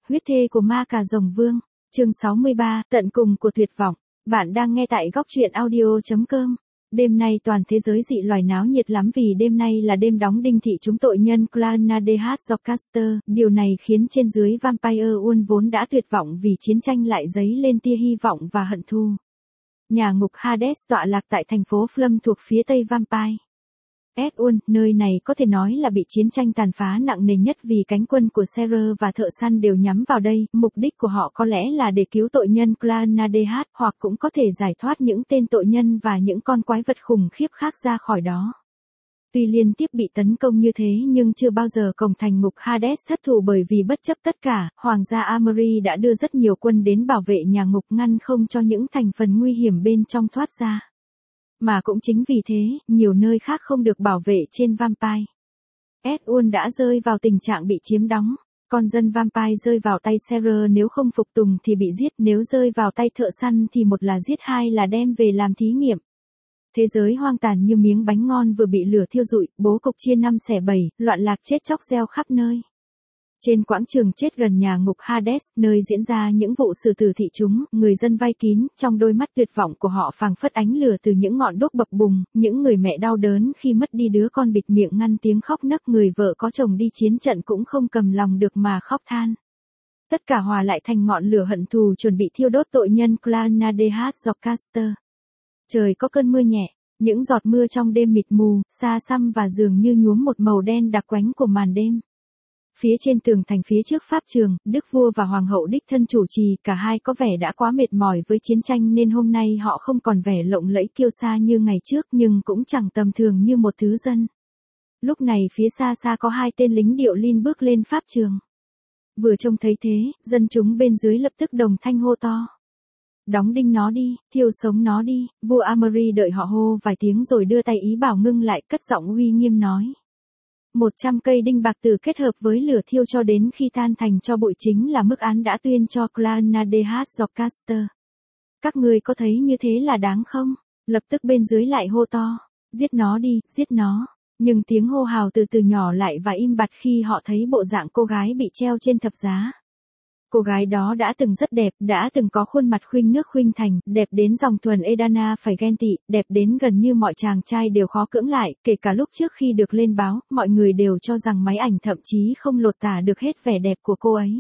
huyết thê của ma cà rồng vương, chương 63, tận cùng của tuyệt vọng. Bạn đang nghe tại góc truyện audio.com. Đêm nay toàn thế giới dị loài náo nhiệt lắm vì đêm nay là đêm đóng đinh thị chúng tội nhân Clan DH Jocasta. Điều này khiến trên dưới Vampire World vốn đã tuyệt vọng vì chiến tranh lại dấy lên tia hy vọng và hận thù. Nhà ngục Hades tọa lạc tại thành phố Flum thuộc phía tây Vampire World, nơi này có thể nói là bị chiến tranh tàn phá nặng nề nhất vì cánh quân của Serer và thợ săn đều nhắm vào đây. Mục đích của họ có lẽ là để cứu tội nhân Clan DH, hoặc cũng có thể giải thoát những tên tội nhân và những con quái vật khủng khiếp khác ra khỏi đó. Tuy liên tiếp bị tấn công như thế nhưng chưa bao giờ cổng thành ngục Hades thất thủ, bởi vì bất chấp tất cả, Hoàng gia Amory đã đưa rất nhiều quân đến bảo vệ nhà ngục, ngăn không cho những thành phần nguy hiểm bên trong thoát ra. Mà cũng chính vì thế, nhiều nơi khác không được bảo vệ trên Vampire World đã rơi vào tình trạng bị chiếm đóng. Con dân Vampire rơi vào tay Serer nếu không phục tùng thì bị giết, nếu rơi vào tay thợ săn thì một là giết, hai là đem về làm thí nghiệm. Thế giới hoang tàn như miếng bánh ngon vừa bị lửa thiêu rụi, bố cục chia 5 xẻ 7, loạn lạc chết chóc gieo khắp nơi. Trên quảng trường chết gần nhà ngục Hades, nơi diễn ra những vụ xử tử thị chúng, người dân vây kín, trong đôi mắt tuyệt vọng của họ phảng phất ánh lửa từ những ngọn đuốc bập bùng. Những người mẹ đau đớn khi mất đi đứa con bịt miệng ngăn tiếng khóc nấc, người vợ có chồng đi chiến trận cũng không cầm lòng được mà khóc than. Tất cả hòa lại thành ngọn lửa hận thù chuẩn bị thiêu đốt tội nhân Clan DH Jocasta. Trời có cơn mưa nhẹ, những giọt mưa trong đêm mịt mù, xa xăm và dường như nhuốm một màu đen đặc quánh của màn đêm. Phía trên tường thành phía trước pháp trường, đức vua và hoàng hậu đích thân chủ trì, cả hai có vẻ đã quá mệt mỏi với chiến tranh nên hôm nay họ không còn vẻ lộng lẫy kiêu sa như ngày trước, nhưng cũng chẳng tầm thường như một thứ dân. Lúc này phía xa xa có hai tên lính điệu Lin bước lên pháp trường. Vừa trông thấy thế, dân chúng bên dưới lập tức đồng thanh hô to: "Đóng đinh nó đi, thiêu sống nó đi." Vua Amory đợi họ hô vài tiếng rồi đưa tay ý bảo ngưng lại, cất giọng uy nghiêm nói: 100 cây đinh bạc tử kết hợp với lửa thiêu cho đến khi tan thành tro bụi chính là mức án đã tuyên cho Clan DH Jocasta. Các ngươi có thấy như thế là đáng không? Lập tức bên dưới lại hô to: "Giết nó đi, giết nó." Nhưng tiếng hô hào từ từ nhỏ lại và im bặt khi họ thấy bộ dạng cô gái bị treo trên thập giá. Cô gái đó đã từng rất đẹp, đã từng có khuôn mặt khuynh nước khuynh thành, đẹp đến dòng thuần Edana phải ghen tị, đẹp đến gần như mọi chàng trai đều khó cưỡng lại, kể cả lúc trước khi được lên báo, mọi người đều cho rằng máy ảnh thậm chí không lột tả được hết vẻ đẹp của cô ấy.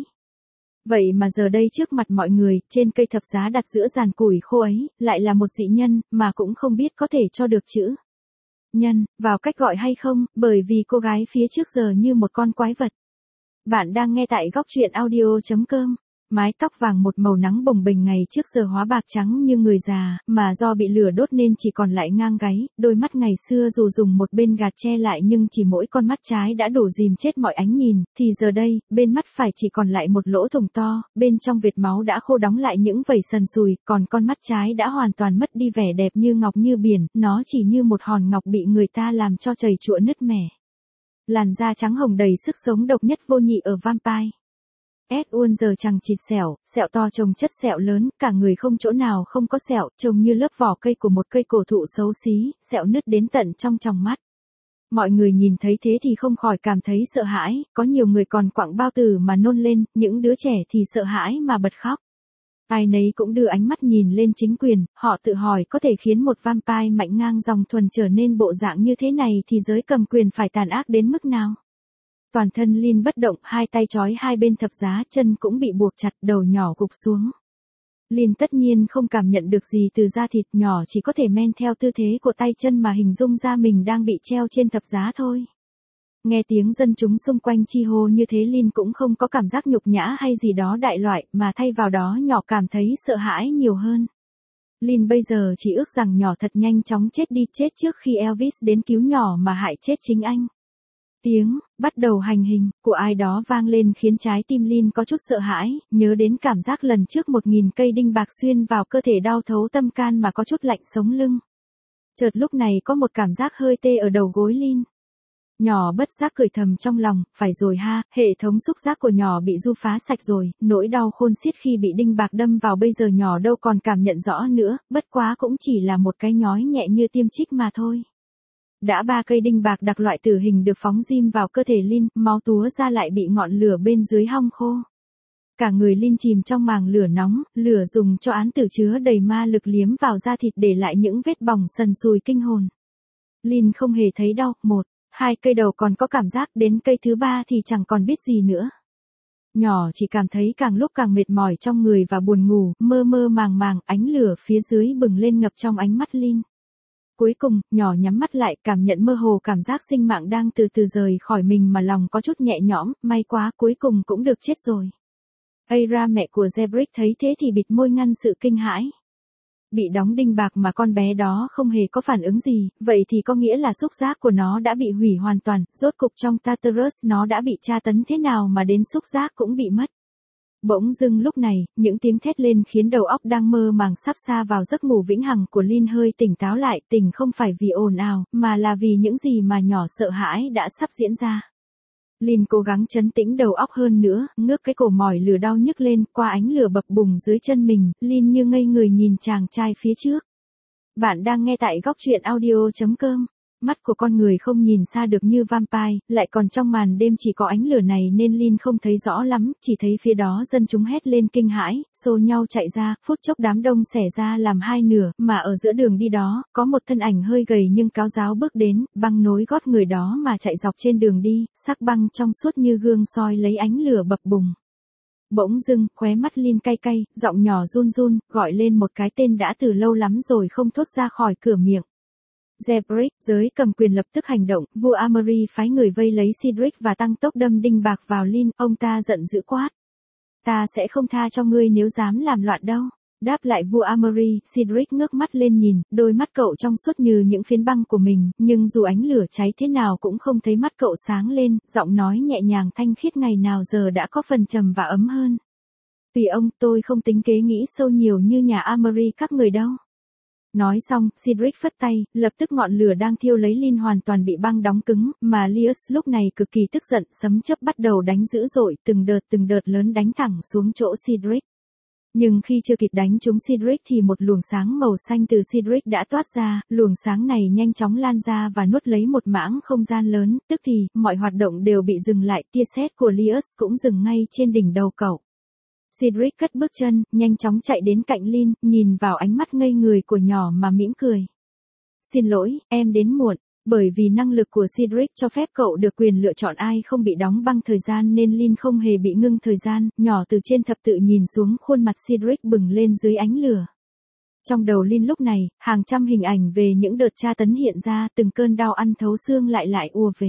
Vậy mà giờ đây trước mặt mọi người, trên cây thập giá đặt giữa giàn củi khô ấy, lại là một dị nhân, mà cũng không biết có thể cho được chữ nhân vào cách gọi hay không, bởi vì cô gái phía trước giờ như một con quái vật. Bạn đang nghe tại góc truyện audio.com. Mái tóc vàng một màu nắng bồng bềnh ngày trước giờ hóa bạc trắng như người già, mà do bị lửa đốt nên chỉ còn lại ngang gáy. Đôi mắt ngày xưa dù dùng một bên gạt che lại nhưng chỉ mỗi con mắt trái đã đủ dìm chết mọi ánh nhìn, thì giờ đây, bên mắt phải chỉ còn lại một lỗ thủng to, bên trong vệt máu đã khô đóng lại những vẩy sần sùi, còn con mắt trái đã hoàn toàn mất đi vẻ đẹp như ngọc như biển, nó chỉ như một hòn ngọc bị người ta làm cho chảy chụa nứt mẻ. Làn da trắng hồng đầy sức sống độc nhất vô nhị ở Vampire World giờ chằng chịt sẹo to chồng chất sẹo lớn, cả người không chỗ nào không có sẹo, trông như lớp vỏ cây của một cây cổ thụ xấu xí, sẹo nứt đến tận trong tròng mắt. Mọi người nhìn thấy thế thì không khỏi cảm thấy sợ hãi, có nhiều người còn quặng bao tử mà nôn lên, những đứa trẻ thì sợ hãi mà bật khóc. Ai nấy cũng đưa ánh mắt nhìn lên chính quyền, họ tự hỏi có thể khiến một vampire mạnh ngang dòng thuần trở nên bộ dạng như thế này thì giới cầm quyền phải tàn ác đến mức nào. Toàn thân Lin bất động, hai tay trói hai bên thập giá, chân cũng bị buộc chặt, đầu nhỏ gục xuống. Lin tất nhiên không cảm nhận được gì từ da thịt, nhỏ chỉ có thể men theo tư thế của tay chân mà hình dung ra mình đang bị treo trên thập giá thôi. Nghe tiếng dân chúng xung quanh chi hô như thế, Lin cũng không có cảm giác nhục nhã hay gì đó đại loại, mà thay vào đó nhỏ cảm thấy sợ hãi nhiều hơn. Lin bây giờ chỉ ước rằng nhỏ thật nhanh chóng chết đi, chết trước khi Elvis đến cứu nhỏ mà hại chết chính anh. Tiếng bắt đầu hành hình của ai đó vang lên khiến trái tim Lin có chút sợ hãi, nhớ đến cảm giác lần trước 1000 cây đinh bạc xuyên vào cơ thể đau thấu tâm can mà có chút lạnh sống lưng. Chợt lúc này có một cảm giác hơi tê ở đầu gối Lin. Nhỏ bất giác cười thầm trong lòng, phải rồi ha, hệ thống xúc giác của nhỏ bị du phá sạch rồi, nỗi đau khôn xiết khi bị đinh bạc đâm vào bây giờ nhỏ đâu còn cảm nhận rõ nữa, bất quá cũng chỉ là một cái nhói nhẹ như tiêm chích mà thôi. Đã 3 cây đinh bạc đặc loại tử hình được phóng dim vào cơ thể Lin, máu túa ra lại bị ngọn lửa bên dưới hong khô. Cả người Lin chìm trong màng lửa nóng, lửa dùng cho án tử chứa đầy ma lực liếm vào da thịt để lại những vết bỏng sần sùi kinh hồn. Lin không hề thấy đau, 1, 2 cây đầu còn có cảm giác, đến cây thứ 3 thì chẳng còn biết gì nữa. Nhỏ chỉ cảm thấy càng lúc càng mệt mỏi trong người và buồn ngủ, mơ mơ màng màng, ánh lửa phía dưới bừng lên ngập trong ánh mắt Lin. Cuối cùng, nhỏ nhắm mắt lại, cảm nhận mơ hồ cảm giác sinh mạng đang từ từ rời khỏi mình mà lòng có chút nhẹ nhõm, may quá cuối cùng cũng được chết rồi. Aira, mẹ của Zebrick thấy thế thì bịt môi ngăn sự kinh hãi. Bị đóng đinh bạc mà con bé đó không hề có phản ứng gì, vậy thì có nghĩa là xúc giác của nó đã bị hủy hoàn toàn, rốt cục trong Tartarus nó đã bị tra tấn thế nào mà đến xúc giác cũng bị mất. Bỗng dưng lúc này, những tiếng thét lên khiến đầu óc đang mơ màng sắp xa vào giấc ngủ vĩnh hằng của Lin hơi tỉnh táo lại, tỉnh không phải vì ồn ào, mà là vì những gì mà nhỏ sợ hãi đã sắp diễn ra. Lin cố gắng trấn tĩnh đầu óc hơn nữa, ngước cái cổ mỏi lửa đau nhức lên, qua ánh lửa bập bùng dưới chân mình, Lin như ngây người nhìn chàng trai phía trước. Bạn đang nghe tại góc truyện audio.com. Mắt của con người không nhìn xa được như vampire, lại còn trong màn đêm chỉ có ánh lửa này nên Lin không thấy rõ lắm, chỉ thấy phía đó dân chúng hét lên kinh hãi, xô nhau chạy ra, phút chốc đám đông xẻ ra làm hai nửa, mà ở giữa đường đi đó, có một thân ảnh hơi gầy nhưng cáo ráo bước đến, băng nối gót người đó mà chạy dọc trên đường đi, sắc băng trong suốt như gương soi lấy ánh lửa bập bùng. Bỗng dưng, khóe mắt Lin cay cay, giọng nhỏ run run, gọi lên một cái tên đã từ lâu lắm rồi không thốt ra khỏi cửa miệng. Zebrick, giới cầm quyền lập tức hành động, vua Amory phái người vây lấy Cedric và tăng tốc đâm đinh bạc vào Lin, ông ta giận dữ quát. Ta sẽ không tha cho ngươi nếu dám làm loạn đâu. Đáp lại vua Amory, Cedric ngước mắt lên nhìn, đôi mắt cậu trong suốt như những phiến băng của mình, nhưng dù ánh lửa cháy thế nào cũng không thấy mắt cậu sáng lên, giọng nói nhẹ nhàng thanh khiết ngày nào giờ đã có phần trầm và ấm hơn. Vì ông, tôi không tính kế nghĩ sâu nhiều như nhà Amory các người đâu. Nói xong, Cedric phất tay, lập tức ngọn lửa đang thiêu lấy Lin hoàn toàn bị băng đóng cứng, mà Lius lúc này cực kỳ tức giận, sấm chớp bắt đầu đánh dữ dội, từng đợt lớn đánh thẳng xuống chỗ Cedric. Nhưng khi chưa kịp đánh trúng Cedric thì một luồng sáng màu xanh từ Cedric đã toát ra, luồng sáng này nhanh chóng lan ra và nuốt lấy một mảng không gian lớn, tức thì, mọi hoạt động đều bị dừng lại, tia sét của Lius cũng dừng ngay trên đỉnh đầu cậu. Cedric cất bước chân, nhanh chóng chạy đến cạnh Lin, nhìn vào ánh mắt ngây người của nhỏ mà mỉm cười. Xin lỗi, em đến muộn, bởi vì năng lực của Cedric cho phép cậu được quyền lựa chọn ai không bị đóng băng thời gian nên Lin không hề bị ngưng thời gian, nhỏ từ trên thập tự nhìn xuống khuôn mặt Cedric bừng lên dưới ánh lửa. Trong đầu Lin lúc này, hàng trăm hình ảnh về những đợt tra tấn hiện ra, từng cơn đau ăn thấu xương lại ùa về.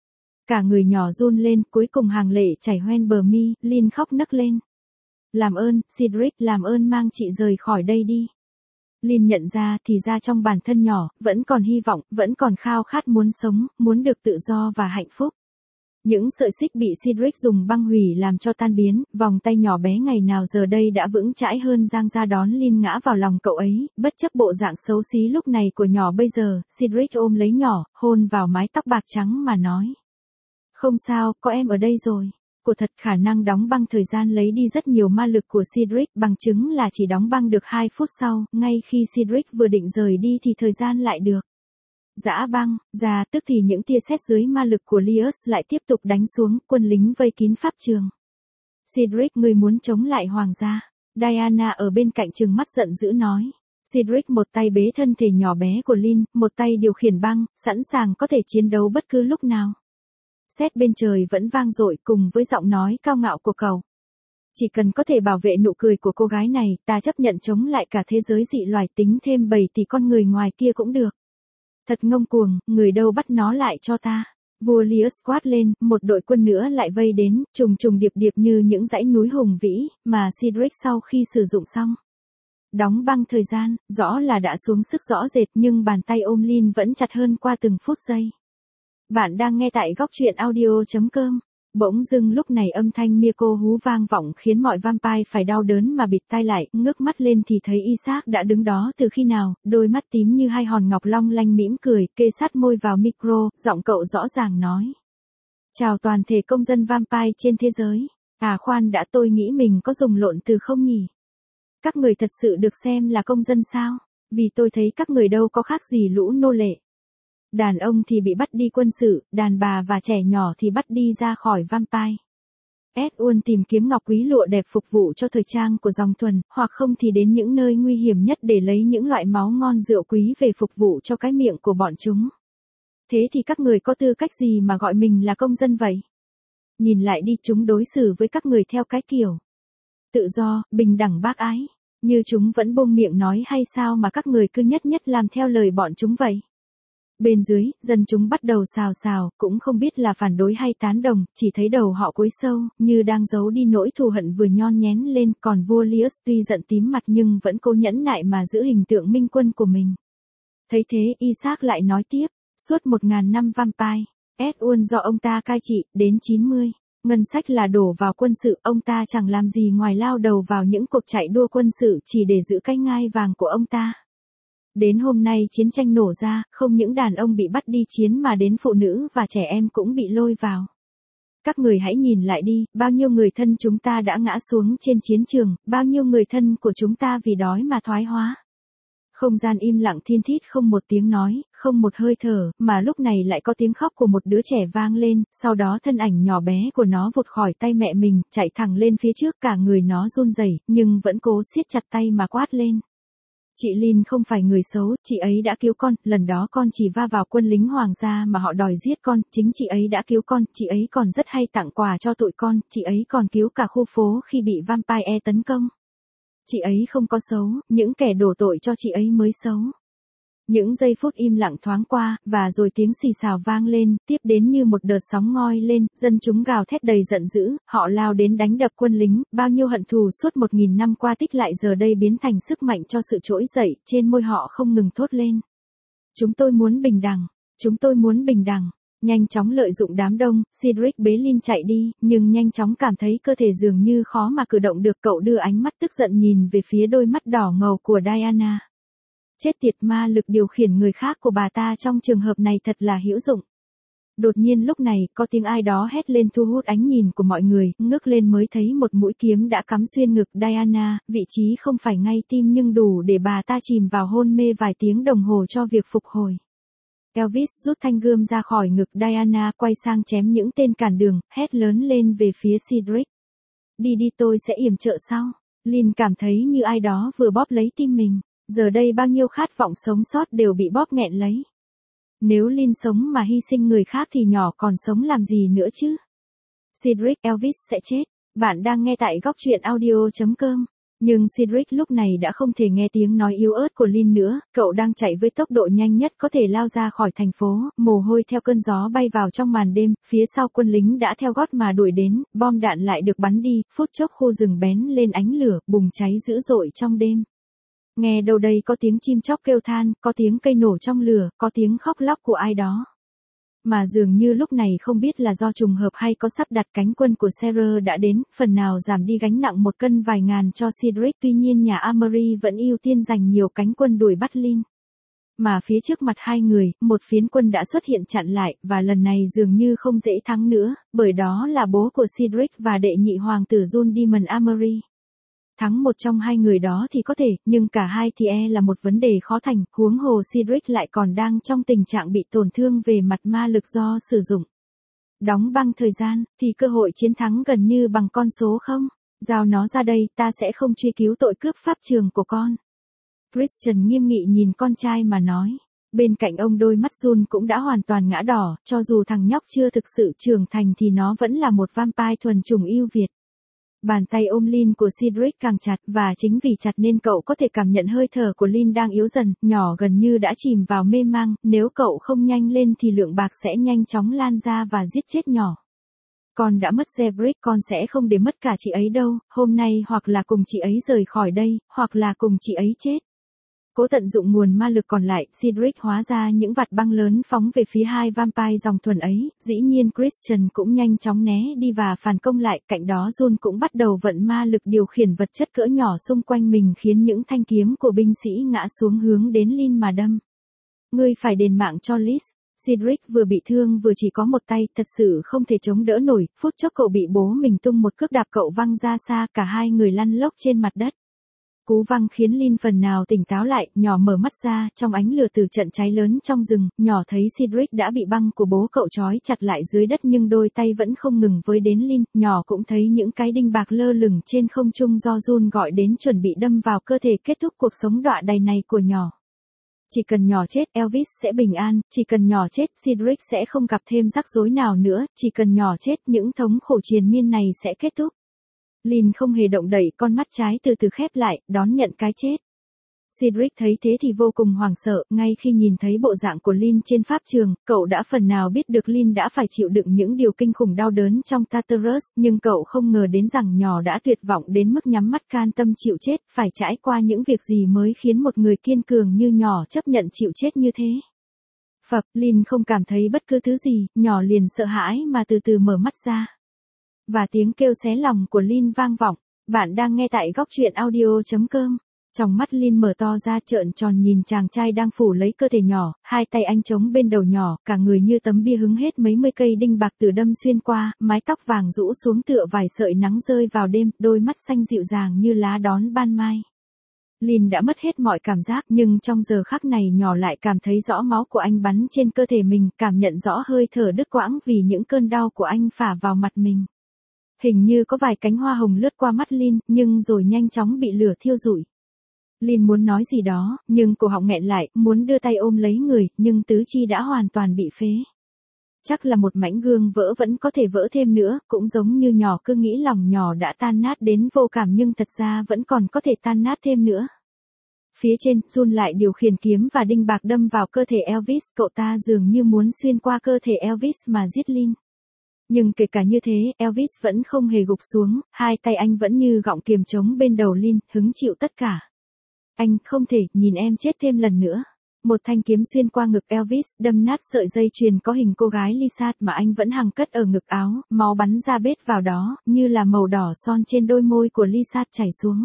Cả người nhỏ run lên, cuối cùng hàng lệ chảy hoen bờ mi, Lin khóc nấc lên. Làm ơn, Cedric, làm ơn mang chị rời khỏi đây đi. Lin nhận ra thì ra trong bản thân nhỏ, vẫn còn hy vọng, vẫn còn khao khát muốn sống, muốn được tự do và hạnh phúc. Những sợi xích bị Cedric dùng băng hủy làm cho tan biến, vòng tay nhỏ bé ngày nào giờ đây đã vững chãi hơn giang ra đón Lin ngã vào lòng cậu ấy, bất chấp bộ dạng xấu xí lúc này của nhỏ bây giờ, Cedric ôm lấy nhỏ, hôn vào mái tóc bạc trắng mà nói. Không sao, có em ở đây rồi. Của thật khả năng đóng băng thời gian lấy đi rất nhiều ma lực của Cedric, bằng chứng là chỉ đóng băng được 2 phút sau, ngay khi Cedric vừa định rời đi thì thời gian lại được giã băng ra, tức thì những tia sét dưới ma lực của Lius lại tiếp tục đánh xuống, quân lính vây kín pháp trường. Cedric, người muốn chống lại hoàng gia. Diana ở bên cạnh trừng mắt giận dữ nói. Cedric một tay bế thân thể nhỏ bé của Lin, một tay điều khiển băng, sẵn sàng có thể chiến đấu bất cứ lúc nào. Sét bên trời vẫn vang dội cùng với giọng nói cao ngạo của cậu. Chỉ cần có thể bảo vệ nụ cười của cô gái này, ta chấp nhận chống lại cả thế giới dị loài, tính thêm 7 tỷ con người ngoài kia cũng được. Thật ngông cuồng, người đâu bắt nó lại cho ta. Vua Lius quát lên, một đội quân nữa lại vây đến, trùng điệp như những dãy núi hùng vĩ, mà Cedric sau khi sử dụng xong. Đóng băng thời gian, rõ là đã xuống sức rõ rệt nhưng bàn tay ôm Lin vẫn chặt hơn qua từng phút giây. Bạn đang nghe tại góc truyện audio.com. Bỗng dưng lúc này âm thanh Miracle hú vang vọng khiến mọi vampire phải đau đớn mà bịt tai lại, ngước mắt lên thì thấy Isaac đã đứng đó từ khi nào, đôi mắt tím như hai hòn ngọc long lanh mỉm cười, kê sát môi vào micro, giọng cậu rõ ràng nói. Chào toàn thể công dân vampire trên thế giới. À khoan đã, tôi nghĩ mình có dùng lộn từ không nhỉ? Các người thật sự được xem là công dân sao? Vì tôi thấy các người đâu có khác gì lũ nô lệ. Đàn ông thì bị bắt đi quân sự, đàn bà và trẻ nhỏ thì bắt đi ra khỏi vampire. Edward tìm kiếm ngọc quý lụa đẹp phục vụ cho thời trang của dòng thuần, hoặc không thì đến những nơi nguy hiểm nhất để lấy những loại máu ngon rượu quý về phục vụ cho cái miệng của bọn chúng. Thế thì các người có tư cách gì mà gọi mình là công dân vậy? Nhìn lại đi, chúng đối xử với các người theo cái kiểu tự do, bình đẳng bác ái. Như chúng vẫn buông miệng nói hay sao mà các người cứ nhất nhất làm theo lời bọn chúng vậy? Bên dưới, dân chúng bắt đầu xào xào, cũng không biết là phản đối hay tán đồng, chỉ thấy đầu họ cúi sâu, như đang giấu đi nỗi thù hận vừa nhon nhén lên, còn vua Lius tuy giận tím mặt nhưng vẫn cố nhẫn nại mà giữ hình tượng minh quân của mình. Thấy thế, Isaac lại nói tiếp, suốt 1000 năm vampire, Edward do ông ta cai trị, đến 90. Ngân sách là đổ vào quân sự, ông ta chẳng làm gì ngoài lao đầu vào những cuộc chạy đua quân sự chỉ để giữ cái ngai vàng của ông ta. Đến hôm nay chiến tranh nổ ra, không những đàn ông bị bắt đi chiến mà đến phụ nữ và trẻ em cũng bị lôi vào. Các người hãy nhìn lại đi, bao nhiêu người thân chúng ta đã ngã xuống trên chiến trường, bao nhiêu người thân của chúng ta vì đói mà thoái hóa. Không gian im lặng thiên thít, không một tiếng nói, không một hơi thở, mà lúc này lại có tiếng khóc của một đứa trẻ vang lên, sau đó thân ảnh nhỏ bé của nó vụt khỏi tay mẹ mình, chạy thẳng lên phía trước, cả người nó run rẩy, nhưng vẫn cố siết chặt tay mà quát lên. Chị Lynn không phải người xấu, chị ấy đã cứu con, lần đó con chỉ va vào quân lính hoàng gia mà họ đòi giết con, chính chị ấy đã cứu con, chị ấy còn rất hay tặng quà cho tụi con, chị ấy còn cứu cả khu phố khi bị vampire tấn công. Chị ấy không có xấu, những kẻ đổ tội cho chị ấy mới xấu. Những giây phút im lặng thoáng qua, và rồi tiếng xì xào vang lên, tiếp đến như một đợt sóng ngoi lên, dân chúng gào thét đầy giận dữ, họ lao đến đánh đập quân lính, bao nhiêu hận thù suốt 1000 năm qua tích lại giờ đây biến thành sức mạnh cho sự trỗi dậy, trên môi họ không ngừng thốt lên. Chúng tôi muốn bình đẳng, chúng tôi muốn bình đẳng. Nhanh chóng lợi dụng đám đông, Cedric bế Lynn chạy đi, nhưng nhanh chóng cảm thấy cơ thể dường như khó mà cử động được, cậu đưa ánh mắt tức giận nhìn về phía đôi mắt đỏ ngầu của Diana. Chết tiệt, ma lực điều khiển người khác của bà ta trong trường hợp này thật là hữu dụng. Đột nhiên lúc này, có tiếng ai đó hét lên thu hút ánh nhìn của mọi người, ngước lên mới thấy một mũi kiếm đã cắm xuyên ngực Diana, vị trí không phải ngay tim nhưng đủ để bà ta chìm vào hôn mê vài tiếng đồng hồ cho việc phục hồi. Elvis rút thanh gươm ra khỏi ngực Diana, quay sang chém những tên cản đường, hét lớn lên về phía Cedric. Đi đi, tôi sẽ yểm trợ sau. Lynn cảm thấy như ai đó vừa bóp lấy tim mình. Giờ đây bao nhiêu khát vọng sống sót đều bị bóp nghẹn lấy. Nếu Lynn sống mà hy sinh người khác thì nhỏ còn sống làm gì nữa chứ? Cedric, Elvis sẽ chết. Bạn đang nghe tại góc truyện audio.com. Nhưng Cedric lúc này đã không thể nghe tiếng nói yếu ớt của Lynn nữa, cậu đang chạy với tốc độ nhanh nhất có thể lao ra khỏi thành phố, mồ hôi theo cơn gió bay vào trong màn đêm, phía sau quân lính đã theo gót mà đuổi đến, bom đạn lại được bắn đi, phút chốc khu rừng bén lên ánh lửa, bùng cháy dữ dội trong đêm. Nghe đâu đây có tiếng chim chóc kêu than, có tiếng cây nổ trong lửa, có tiếng khóc lóc của ai đó. Mà dường như lúc này không biết là do trùng hợp hay có sắp đặt, cánh quân của Sarah đã đến, phần nào giảm đi gánh nặng 1 cân vài ngàn cho Cedric, tuy nhiên nhà Amory vẫn ưu tiên dành nhiều cánh quân đuổi bắt Lynn. Mà phía trước mặt hai người, một phiến quân đã xuất hiện chặn lại, và lần này dường như không dễ thắng nữa, bởi đó là bố của Cedric và đệ nhị hoàng tử John Demon Amory. Thắng một trong hai người đó thì có thể, nhưng cả hai thì là một vấn đề khó thành, huống hồ Cedric lại còn đang trong tình trạng bị tổn thương về mặt ma lực do sử dụng. Đóng băng thời gian, thì cơ hội chiến thắng gần như bằng con số không. Giao nó ra đây, ta sẽ không truy cứu tội cướp pháp trường của con. Christian nghiêm nghị nhìn con trai mà nói. Bên cạnh ông đôi mắt Jun cũng đã hoàn toàn ngã đỏ, cho dù thằng nhóc chưa thực sự trưởng thành thì nó vẫn là một vampire thuần chủng ưu việt. Bàn tay ôm Lynn của Cedric càng chặt, và chính vì chặt nên cậu có thể cảm nhận hơi thở của Lynn đang yếu dần, nhỏ gần như đã chìm vào mê mang, nếu cậu không nhanh lên thì lượng bạc sẽ nhanh chóng lan ra và giết chết nhỏ. Con đã mất Cedric, con sẽ không để mất cả chị ấy đâu, hôm nay hoặc là cùng chị ấy rời khỏi đây, hoặc là cùng chị ấy chết. Cố tận dụng nguồn ma lực còn lại, Cedric hóa ra những vạt băng lớn phóng về phía hai vampire dòng thuần ấy, dĩ nhiên Christian cũng nhanh chóng né đi và phản công lại, cạnh đó Jun cũng bắt đầu vận ma lực điều khiển vật chất cỡ nhỏ xung quanh mình khiến những thanh kiếm của binh sĩ ngã xuống hướng đến Lynn mà đâm. Ngươi phải đền mạng cho Liz. Cedric vừa bị thương vừa chỉ có một tay, thật sự không thể chống đỡ nổi, phút chốc cậu bị bố mình tung một cước đạp cậu văng ra xa, cả hai người lăn lóc trên mặt đất. Cú văng khiến Lynn phần nào tỉnh táo lại, nhỏ mở mắt ra, trong ánh lửa từ trận cháy lớn trong rừng, nhỏ thấy Cedric đã bị băng của bố cậu trói chặt lại dưới đất nhưng đôi tay vẫn không ngừng với đến Lynn, nhỏ cũng thấy những cái đinh bạc lơ lửng trên không trung do Jun gọi đến chuẩn bị đâm vào cơ thể kết thúc cuộc sống đọa đầy này của nhỏ. Chỉ cần nhỏ chết, Elvis sẽ bình an, chỉ cần nhỏ chết, Cedric sẽ không gặp thêm rắc rối nào nữa, chỉ cần nhỏ chết, những thống khổ triền miên này sẽ kết thúc. Lynn không hề động đậy, con mắt trái từ từ khép lại, đón nhận cái chết. Cedric thấy thế thì vô cùng hoảng sợ, ngay khi nhìn thấy bộ dạng của Lynn trên pháp trường, cậu đã phần nào biết được Lynn đã phải chịu đựng những điều kinh khủng đau đớn trong Tartarus, nhưng cậu không ngờ đến rằng nhỏ đã tuyệt vọng đến mức nhắm mắt can tâm chịu chết, phải trải qua những việc gì mới khiến một người kiên cường như nhỏ chấp nhận chịu chết như thế. Phập, Lynn không cảm thấy bất cứ thứ gì, nhỏ liền sợ hãi mà từ từ mở mắt ra. Và tiếng kêu xé lòng của Lynn vang vọng. Bạn đang nghe tại góc truyện audio.com. Trong mắt Lynn mở to ra trợn tròn nhìn chàng trai đang phủ lấy cơ thể nhỏ, hai tay anh chống bên đầu nhỏ, cả người như tấm bia hứng hết mấy mươi cây đinh bạc từ đâm xuyên qua, mái tóc vàng rũ xuống tựa vài sợi nắng rơi vào đêm, đôi mắt xanh dịu dàng như lá đón ban mai. Lynn đã mất hết mọi cảm giác nhưng trong giờ khắc này nhỏ lại cảm thấy rõ máu của anh bắn trên cơ thể mình, cảm nhận rõ hơi thở đứt quãng vì những cơn đau của anh phả vào mặt mình. Hình như có vài cánh hoa hồng lướt qua mắt Lynn, nhưng rồi nhanh chóng bị lửa thiêu rụi. Lynn muốn nói gì đó, nhưng cổ họng nghẹn lại, muốn đưa tay ôm lấy người, nhưng tứ chi đã hoàn toàn bị phế. Chắc là một mảnh gương vỡ vẫn có thể vỡ thêm nữa, cũng giống như nhỏ cứ nghĩ lòng nhỏ đã tan nát đến vô cảm nhưng thật ra vẫn còn có thể tan nát thêm nữa. Phía trên, Jun lại điều khiển kiếm và đinh bạc đâm vào cơ thể Elvis, cậu ta dường như muốn xuyên qua cơ thể Elvis mà giết Lynn. Nhưng kể cả như thế, Elvis vẫn không hề gục xuống, hai tay anh vẫn như gọng kiềm trống bên đầu Lynn, hứng chịu tất cả. Anh không thể nhìn em chết thêm lần nữa. Một thanh kiếm xuyên qua ngực Elvis, đâm nát sợi dây chuyền có hình cô gái Lisa mà anh vẫn hằng cất ở ngực áo, máu bắn ra bết vào đó, như là màu đỏ son trên đôi môi của Lisa chảy xuống.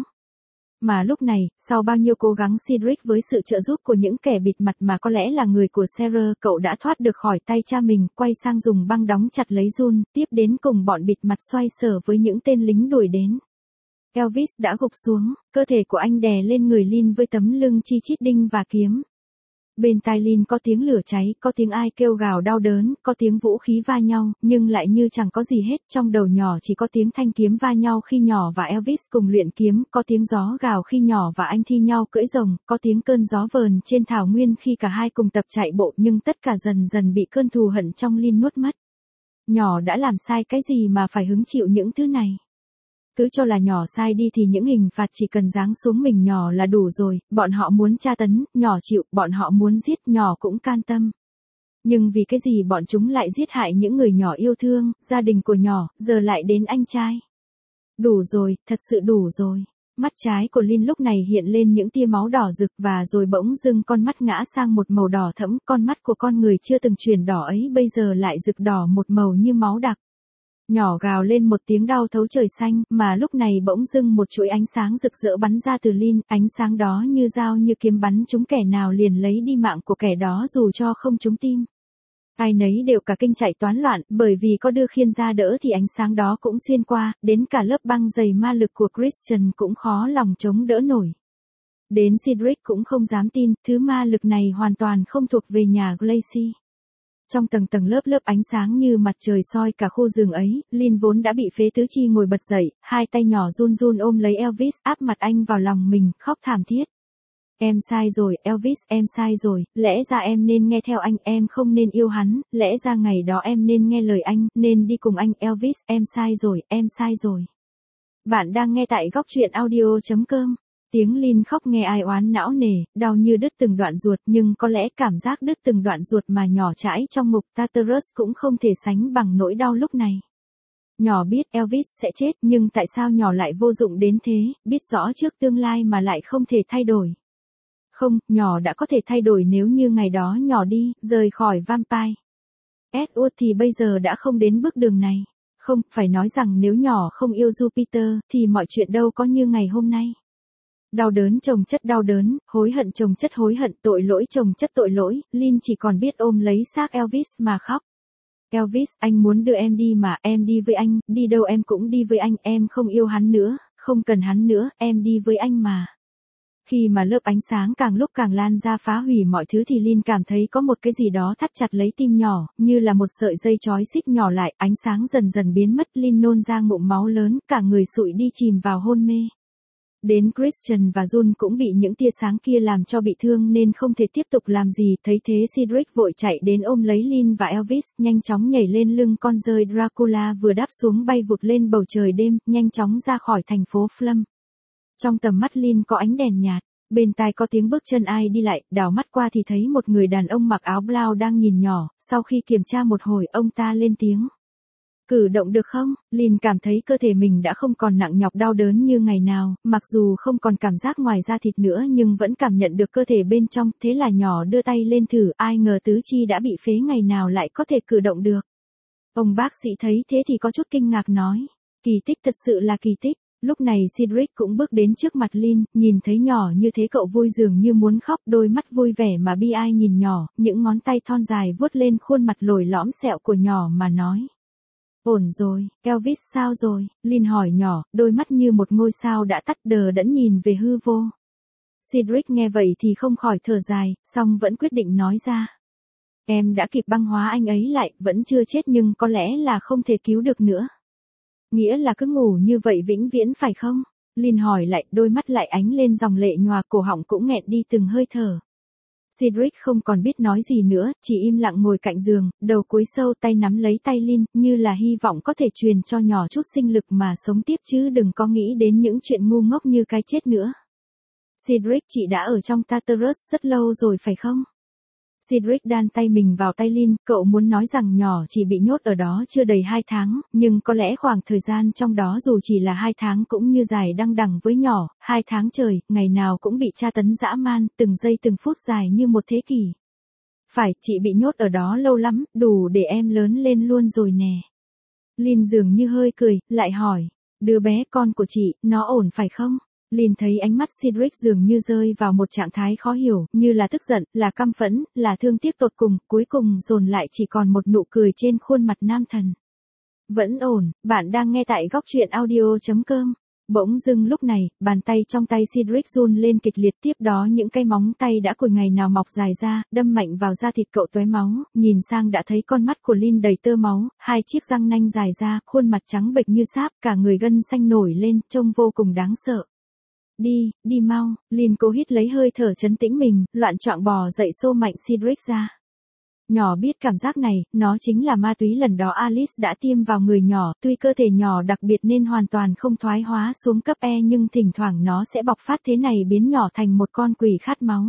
Mà lúc này, sau bao nhiêu cố gắng Cedric với sự trợ giúp của những kẻ bịt mặt mà có lẽ là người của Sarah, cậu đã thoát được khỏi tay cha mình, quay sang dùng băng đóng chặt lấy Jun, tiếp đến cùng bọn bịt mặt xoay sở với những tên lính đuổi đến. Elvis đã gục xuống, cơ thể của anh đè lên người Lynn với tấm lưng chi chít đinh và kiếm. Bên tai Lynn có tiếng lửa cháy, có tiếng ai kêu gào đau đớn, có tiếng vũ khí va nhau, nhưng lại như chẳng có gì hết, trong đầu nhỏ chỉ có tiếng thanh kiếm va nhau khi nhỏ và Elvis cùng luyện kiếm, có tiếng gió gào khi nhỏ và anh thi nhau cưỡi rồng, có tiếng cơn gió vờn trên thảo nguyên khi cả hai cùng tập chạy bộ nhưng tất cả dần dần bị cơn thù hận trong Lynn nuốt mất. Nhỏ đã làm sai cái gì mà phải hứng chịu những thứ này? Cứ cho là nhỏ sai đi thì những hình phạt chỉ cần giáng xuống mình nhỏ là đủ rồi, bọn họ muốn tra tấn, nhỏ chịu, bọn họ muốn giết, nhỏ cũng can tâm. Nhưng vì cái gì bọn chúng lại giết hại những người nhỏ yêu thương, gia đình của nhỏ, giờ lại đến anh trai. Đủ rồi, thật sự đủ rồi. Mắt trái của Lynn lúc này hiện lên những tia máu đỏ rực và rồi bỗng dưng con mắt ngã sang một màu đỏ thẫm, con mắt của con người chưa từng chuyển đỏ ấy bây giờ lại rực đỏ một màu như máu đặc. Nhỏ gào lên một tiếng đau thấu trời xanh, mà lúc này bỗng dưng một chuỗi ánh sáng rực rỡ bắn ra từ Lynn, ánh sáng đó như dao như kiếm bắn trúng kẻ nào liền lấy đi mạng của kẻ đó dù cho không trúng tim. Ai nấy đều cả kinh chạy toán loạn, bởi vì có đưa khiên ra đỡ thì ánh sáng đó cũng xuyên qua, đến cả lớp băng dày ma lực của Christian cũng khó lòng chống đỡ nổi. Đến Cedric cũng không dám tin, thứ ma lực này hoàn toàn không thuộc về nhà Glacy. Trong tầng tầng lớp lớp ánh sáng như mặt trời soi cả khu rừng ấy, Lynn vốn đã bị phế tứ chi ngồi bật dậy, hai tay nhỏ run run ôm lấy Elvis, áp mặt anh vào lòng mình, khóc thảm thiết. Em sai rồi, Elvis, em sai rồi, lẽ ra em nên nghe theo anh, em không nên yêu hắn, lẽ ra ngày đó em nên nghe lời anh, nên đi cùng anh, Elvis, em sai rồi, em sai rồi. Bạn đang nghe tại góc truyện audio.com. Tiếng Lynn khóc nghe ai oán não nề, đau như đứt từng đoạn ruột nhưng có lẽ cảm giác đứt từng đoạn ruột mà nhỏ trãi trong ngục Tartarus cũng không thể sánh bằng nỗi đau lúc này. Nhỏ biết Elvis sẽ chết nhưng tại sao nhỏ lại vô dụng đến thế, biết rõ trước tương lai mà lại không thể thay đổi. Không, nhỏ đã có thể thay đổi nếu như ngày đó nhỏ đi, rời khỏi Vampire. Edward thì bây giờ đã không đến bước đường này. Không, phải nói rằng nếu nhỏ không yêu Jupiter thì mọi chuyện đâu có như ngày hôm nay. Đau đớn chồng chất đau đớn, hối hận chồng chất hối hận, tội lỗi chồng chất tội lỗi, Lynn chỉ còn biết ôm lấy xác Elvis mà khóc. Elvis, anh muốn đưa em đi mà, em đi với anh, đi đâu em cũng đi với anh, em không yêu hắn nữa, không cần hắn nữa, em đi với anh mà. Khi mà lớp ánh sáng càng lúc càng lan ra phá hủy mọi thứ thì Lin cảm thấy có một cái gì đó thắt chặt lấy tim nhỏ, như là một sợi dây trói xích nhỏ lại, ánh sáng dần dần biến mất, Lin nôn ra ngụm máu lớn, cả người sụi đi chìm vào hôn mê. Đến Christian và Jun cũng bị những tia sáng kia làm cho bị thương nên không thể tiếp tục làm gì, thấy thế Cedric vội chạy đến ôm lấy Lin và Elvis, nhanh chóng nhảy lên lưng con rơi Dracula vừa đáp xuống bay vụt lên bầu trời đêm, nhanh chóng ra khỏi thành phố Flum. Trong tầm mắt Lin có ánh đèn nhạt, bên tai có tiếng bước chân ai đi lại, đảo mắt qua thì thấy một người đàn ông mặc áo blau đang nhìn nhỏ, sau khi kiểm tra một hồi ông ta lên tiếng. Cử động được không? Lin cảm thấy cơ thể mình đã không còn nặng nhọc đau đớn như ngày nào, mặc dù không còn cảm giác ngoài da thịt nữa nhưng vẫn cảm nhận được cơ thể bên trong, thế là nhỏ đưa tay lên thử, ai ngờ tứ chi đã bị phế ngày nào lại có thể cử động được. Ông bác sĩ thấy thế thì có chút kinh ngạc nói, kỳ tích, thật sự là kỳ tích. Lúc này Cedric cũng bước đến trước mặt Lin, nhìn thấy nhỏ như thế cậu vui dường như muốn khóc, đôi mắt vui vẻ mà bi ai nhìn nhỏ, những ngón tay thon dài vuốt lên khuôn mặt lồi lõm sẹo của nhỏ mà nói. Ổn rồi, Elvis sao rồi? Lin hỏi nhỏ, đôi mắt như một ngôi sao đã tắt, đờ đẫn nhìn về hư vô. Cedric nghe vậy thì không khỏi thở dài, song vẫn quyết định nói ra. Em đã kịp băng hóa anh ấy lại, vẫn chưa chết nhưng có lẽ là không thể cứu được nữa. Nghĩa là cứ ngủ như vậy vĩnh viễn phải không? Lin hỏi lại, đôi mắt lại ánh lên dòng lệ nhòa, cổ họng cũng nghẹn đi từng hơi thở. Cedric không còn biết nói gì nữa, chỉ im lặng ngồi cạnh giường, đầu cúi sâu, tay nắm lấy tay Lin, như là hy vọng có thể truyền cho nhỏ chút sinh lực mà sống tiếp chứ đừng có nghĩ đến những chuyện ngu ngốc như cái chết nữa. Cedric, chị đã ở trong Tartarus rất lâu rồi phải không? Cedric đan tay mình vào tay Lin, cậu muốn nói rằng nhỏ chỉ bị nhốt ở đó chưa đầy 2 tháng, nhưng có lẽ khoảng thời gian trong đó dù chỉ là 2 tháng cũng như dài đăng đẳng với nhỏ, 2 tháng trời, ngày nào cũng bị tra tấn dã man, từng giây từng phút dài như một thế kỷ. Phải, chị bị nhốt ở đó lâu lắm, đủ để em lớn lên luôn rồi nè. Lin dường như hơi cười, lại hỏi, đứa bé con của chị, nó ổn phải không? Lin thấy ánh mắt Cedric dường như rơi vào một trạng thái khó hiểu, như là tức giận, là căm phẫn, là thương tiếc tột cùng, cuối cùng dồn lại chỉ còn một nụ cười trên khuôn mặt nam thần. Vẫn ổn, bạn đang nghe tại góc truyện audio.com. Bỗng dưng lúc này, bàn tay trong tay Cedric run lên kịch liệt, tiếp đó những cái móng tay đã cùi ngày nào mọc dài ra, đâm mạnh vào da thịt cậu tóe máu, nhìn sang đã thấy con mắt của Lin đầy tơ máu, hai chiếc răng nanh dài ra, khuôn mặt trắng bệch như sáp, cả người gân xanh nổi lên, trông vô cùng đáng sợ. Đi mau, Lin cố hít lấy hơi thở trấn tĩnh mình, loạn choạng bò dậy xô mạnh Cedric ra. Nhỏ biết cảm giác này, nó chính là ma túy lần đó Alice đã tiêm vào người nhỏ, tuy cơ thể nhỏ đặc biệt nên hoàn toàn không thoái hóa xuống cấp E nhưng thỉnh thoảng nó sẽ bộc phát thế này biến nhỏ thành một con quỷ khát máu.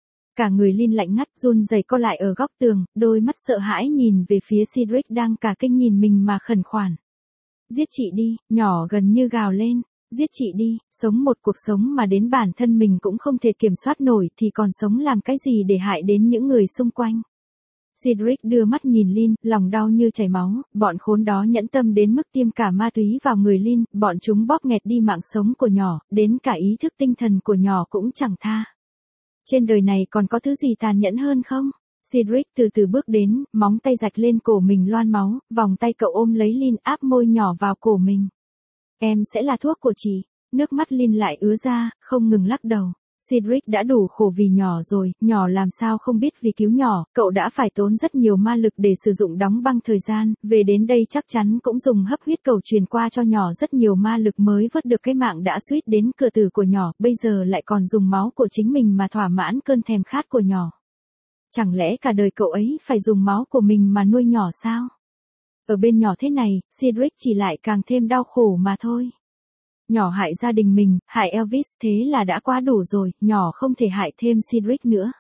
Cả người Lin lạnh ngắt run rẩy co lại ở góc tường, đôi mắt sợ hãi nhìn về phía Cedric đang cả kinh nhìn mình mà khẩn khoản. Giết chị đi, nhỏ gần như gào lên. Giết chị đi, sống một cuộc sống mà đến bản thân mình cũng không thể kiểm soát nổi thì còn sống làm cái gì để hại đến những người xung quanh. Cedric đưa mắt nhìn Lin, lòng đau như chảy máu, bọn khốn đó nhẫn tâm đến mức tiêm cả ma túy vào người Lin, bọn chúng bóp nghẹt đi mạng sống của nhỏ, đến cả ý thức tinh thần của nhỏ cũng chẳng tha. Trên đời này còn có thứ gì tàn nhẫn hơn không? Cedric từ từ bước đến, móng tay rạch lên cổ mình loan máu, vòng tay cậu ôm lấy Lin áp môi nhỏ vào cổ mình. Em sẽ là thuốc của chị. Nước mắt Lin lại ứa ra, không ngừng lắc đầu. Cedric đã đủ khổ vì nhỏ rồi, nhỏ làm sao không biết vì cứu nhỏ, cậu đã phải tốn rất nhiều ma lực để sử dụng đóng băng thời gian, về đến đây chắc chắn cũng dùng hấp huyết cầu truyền qua cho nhỏ rất nhiều ma lực mới vớt được cái mạng đã suýt đến cửa tử của nhỏ, bây giờ lại còn dùng máu của chính mình mà thỏa mãn cơn thèm khát của nhỏ. Chẳng lẽ cả đời cậu ấy phải dùng máu của mình mà nuôi nhỏ sao? Ở bên nhỏ thế này, Cedric chỉ lại càng thêm đau khổ mà thôi. Nhỏ hại gia đình mình, hại Elvis, thế là đã quá đủ rồi, nhỏ không thể hại thêm Cedric nữa.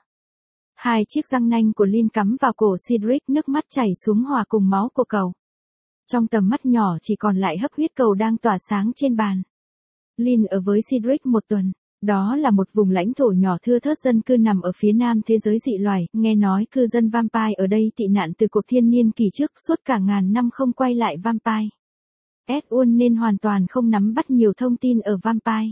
Hai chiếc răng nanh của Lin cắm vào cổ Cedric, nước mắt chảy xuống hòa cùng máu của cậu. Trong tầm mắt nhỏ chỉ còn lại hấp huyết cầu đang tỏa sáng trên bàn. Lin ở với Cedric 1 tuần. Đó là một vùng lãnh thổ nhỏ thưa thớt dân cư nằm ở phía nam thế giới dị loài, nghe nói cư dân vampire ở đây tị nạn từ cuộc thiên niên kỷ trước suốt cả ngàn năm không quay lại vampire. Edward nên hoàn toàn không nắm bắt nhiều thông tin ở vampire.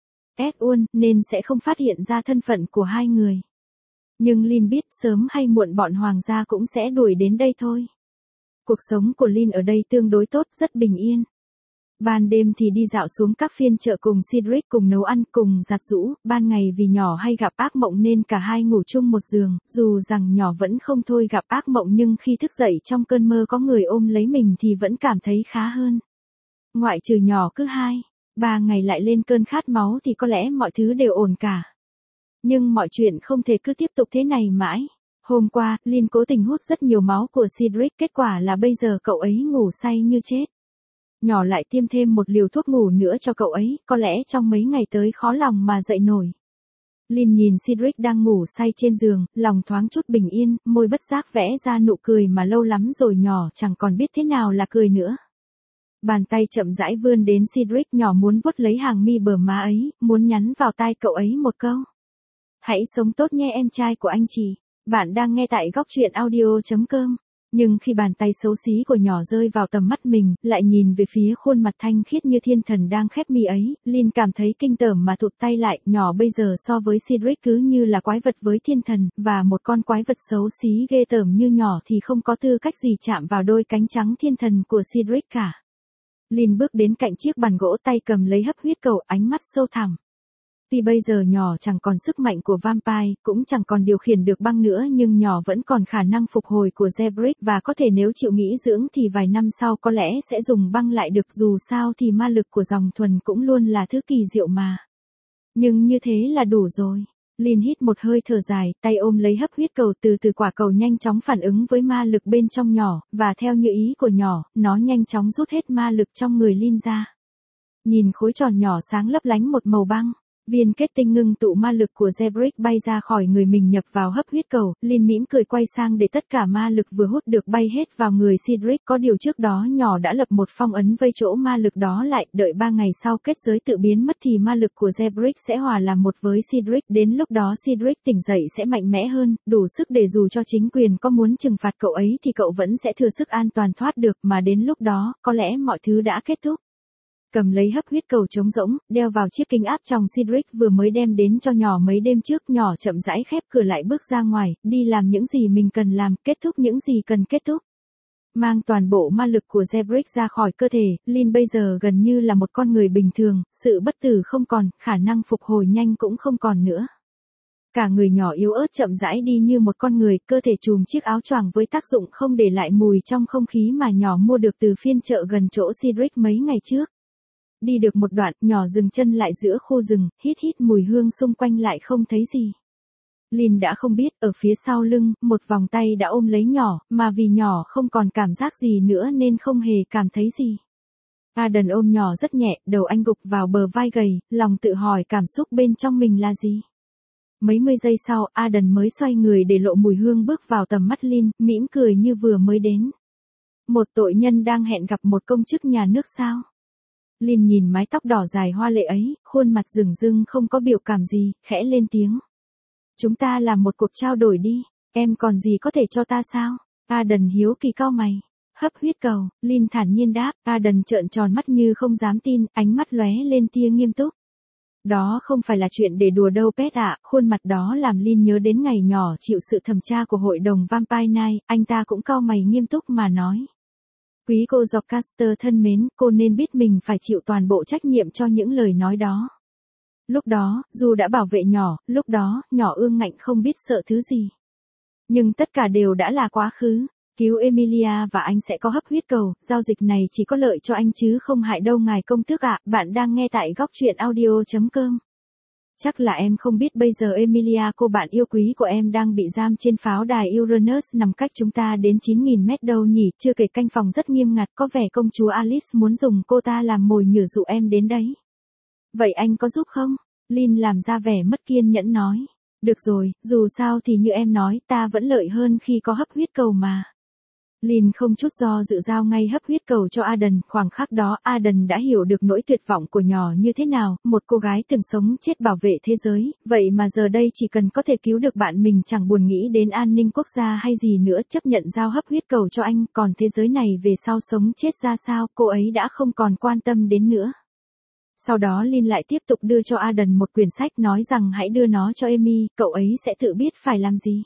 Edward nên sẽ không phát hiện ra thân phận của hai người. Nhưng Lin biết sớm hay muộn bọn hoàng gia cũng sẽ đuổi đến đây thôi. Cuộc sống của Lin ở đây tương đối tốt, rất bình yên. Ban đêm thì đi dạo xuống các phiên chợ cùng Cedric, cùng nấu ăn, cùng giặt giũ, ban ngày vì nhỏ hay gặp ác mộng nên cả hai ngủ chung một giường, dù rằng nhỏ vẫn không thôi gặp ác mộng nhưng khi thức dậy trong cơn mơ có người ôm lấy mình thì vẫn cảm thấy khá hơn. Ngoại trừ nhỏ cứ 2-3 ngày lại lên cơn khát máu thì có lẽ mọi thứ đều ổn cả. Nhưng mọi chuyện không thể cứ tiếp tục thế này mãi. Hôm qua, Lynn cố tình hút rất nhiều máu của Cedric, kết quả là bây giờ cậu ấy ngủ say như chết. Nhỏ lại tiêm thêm một liều thuốc ngủ nữa cho cậu ấy, có lẽ trong mấy ngày tới khó lòng mà dậy nổi. Lynn nhìn Cedric đang ngủ say trên giường, lòng thoáng chút bình yên, môi bất giác vẽ ra nụ cười mà lâu lắm rồi nhỏ chẳng còn biết thế nào là cười nữa. Bàn tay chậm rãi vươn đến Cedric, nhỏ muốn vuốt lấy hàng mi bờ má ấy, muốn nhắn vào tai cậu ấy một câu. Hãy sống tốt nhé em trai của anh chị. Bạn đang nghe tại góc truyện audio.com. Nhưng khi bàn tay xấu xí của nhỏ rơi vào tầm mắt mình, lại nhìn về phía khuôn mặt thanh khiết như thiên thần đang khép mi ấy, Lynn cảm thấy kinh tởm mà thụt tay lại. Nhỏ bây giờ so với Cedric cứ như là quái vật với thiên thần, và một con quái vật xấu xí ghê tởm như nhỏ thì không có tư cách gì chạm vào đôi cánh trắng thiên thần của Cedric cả. Lynn bước đến cạnh chiếc bàn gỗ, tay cầm lấy hấp huyết cầu, ánh mắt sâu thẳm. Tuy bây giờ nhỏ chẳng còn sức mạnh của vampire, cũng chẳng còn điều khiển được băng nữa, nhưng nhỏ vẫn còn khả năng phục hồi của Zebrick, và có thể nếu chịu nghỉ dưỡng thì vài năm sau có lẽ sẽ dùng băng lại được. Dù sao thì ma lực của dòng thuần cũng luôn là thứ kỳ diệu mà. Nhưng như thế là đủ rồi. Lynn hít một hơi thở dài, tay ôm lấy hấp huyết cầu, từ từ quả cầu nhanh chóng phản ứng với ma lực bên trong nhỏ, và theo như ý của nhỏ, nó nhanh chóng rút hết ma lực trong người Lynn ra. Nhìn khối tròn nhỏ sáng lấp lánh một màu băng. Viên kết tinh ngưng tụ ma lực của Zebrick bay ra khỏi người mình nhập vào hấp huyết cầu. Lynn mỉm cười quay sang để tất cả ma lực vừa hút được bay hết vào người Cedric. Có điều trước đó nhỏ đã lập một phong ấn vây chỗ ma lực đó lại, đợi 3 ngày sau kết giới tự biến mất thì ma lực của Zebrick sẽ hòa làm một với Cedric. Đến lúc đó Cedric tỉnh dậy sẽ mạnh mẽ hơn, đủ sức để dù cho chính quyền có muốn trừng phạt cậu ấy thì cậu vẫn sẽ thừa sức an toàn thoát được, mà đến lúc đó, có lẽ mọi thứ đã kết thúc. Cầm lấy hấp huyết cầu trống rỗng, đeo vào chiếc kính áp tròng Cedric vừa mới đem đến cho nhỏ mấy đêm trước. Nhỏ chậm rãi khép cửa lại, bước ra ngoài, đi làm những gì mình cần làm, kết thúc những gì cần kết thúc. Mang toàn bộ ma lực của Zebrick ra khỏi cơ thể, Lynn bây giờ gần như là một con người bình thường, sự bất tử không còn, khả năng phục hồi nhanh cũng không còn nữa. Cả người nhỏ yếu ớt chậm rãi đi như một con người, cơ thể trùm chiếc áo choàng với tác dụng không để lại mùi trong không khí mà nhỏ mua được từ phiên chợ gần chỗ Cedric mấy ngày trước. Đi được một đoạn, nhỏ dừng chân lại giữa khu rừng, hít mùi hương xung quanh lại không thấy gì. Lynn đã không biết, ở phía sau lưng, một vòng tay đã ôm lấy nhỏ, mà vì nhỏ không còn cảm giác gì nữa nên không hề cảm thấy gì. Adam ôm nhỏ rất nhẹ, đầu anh gục vào bờ vai gầy, lòng tự hỏi cảm xúc bên trong mình là gì. Mấy mươi giây sau, Adam mới xoay người để lộ mùi hương bước vào tầm mắt Lynn, mỉm cười như vừa mới đến. Một tội nhân đang hẹn gặp một công chức nhà nước sao? Lynn nhìn mái tóc đỏ dài hoa lệ ấy, khuôn mặt rừng rưng không có biểu cảm gì, khẽ lên tiếng. Chúng ta làm một cuộc trao đổi đi, em còn gì có thể cho ta sao? Adam hiếu kỳ cau mày. Hấp huyết cầu, Lynn thản nhiên đáp. Adam trợn tròn mắt như không dám tin, ánh mắt lóe lên tia nghiêm túc. Đó không phải là chuyện để đùa đâu Pet ạ. Khuôn mặt đó làm Lynn nhớ đến ngày nhỏ chịu sự thẩm tra của hội đồng Vampire Night. Anh ta cũng cau mày nghiêm túc mà nói. Quý cô Jocaster thân mến, cô nên biết mình phải chịu toàn bộ trách nhiệm cho những lời nói đó. Lúc đó, dù đã bảo vệ nhỏ, lúc đó, nhỏ ương ngạnh không biết sợ thứ gì. Nhưng tất cả đều đã là quá khứ. Cứu Emilia và anh sẽ có hấp huyết cầu, giao dịch này chỉ có lợi cho anh chứ không hại đâu ngài công tước ạ. Bạn đang nghe tại góc truyện audio.com. Chắc là em không biết bây giờ Emilia cô bạn yêu quý của em đang bị giam trên pháo đài Uranus nằm cách chúng ta đến 9.000 mét đâu nhỉ, chưa kể canh phòng rất nghiêm ngặt, có vẻ công chúa Alice muốn dùng cô ta làm mồi nhử dụ em đến đấy. Vậy anh có giúp không? Lynn làm ra vẻ mất kiên nhẫn nói. Được rồi, dù sao thì như em nói, ta vẫn lợi hơn khi có hấp huyết cầu mà. Lynn không chút do dự giao ngay hấp huyết cầu cho Adam. Khoảng khắc đó Adam đã hiểu được nỗi tuyệt vọng của nhỏ như thế nào, một cô gái từng sống chết bảo vệ thế giới, vậy mà giờ đây chỉ cần có thể cứu được bạn mình chẳng buồn nghĩ đến an ninh quốc gia hay gì nữa, chấp nhận giao hấp huyết cầu cho anh, còn thế giới này về sau sống chết ra sao, cô ấy đã không còn quan tâm đến nữa. Sau đó Lynn lại tiếp tục đưa cho Adam một quyển sách nói rằng hãy đưa nó cho Amy, cậu ấy sẽ tự biết phải làm gì.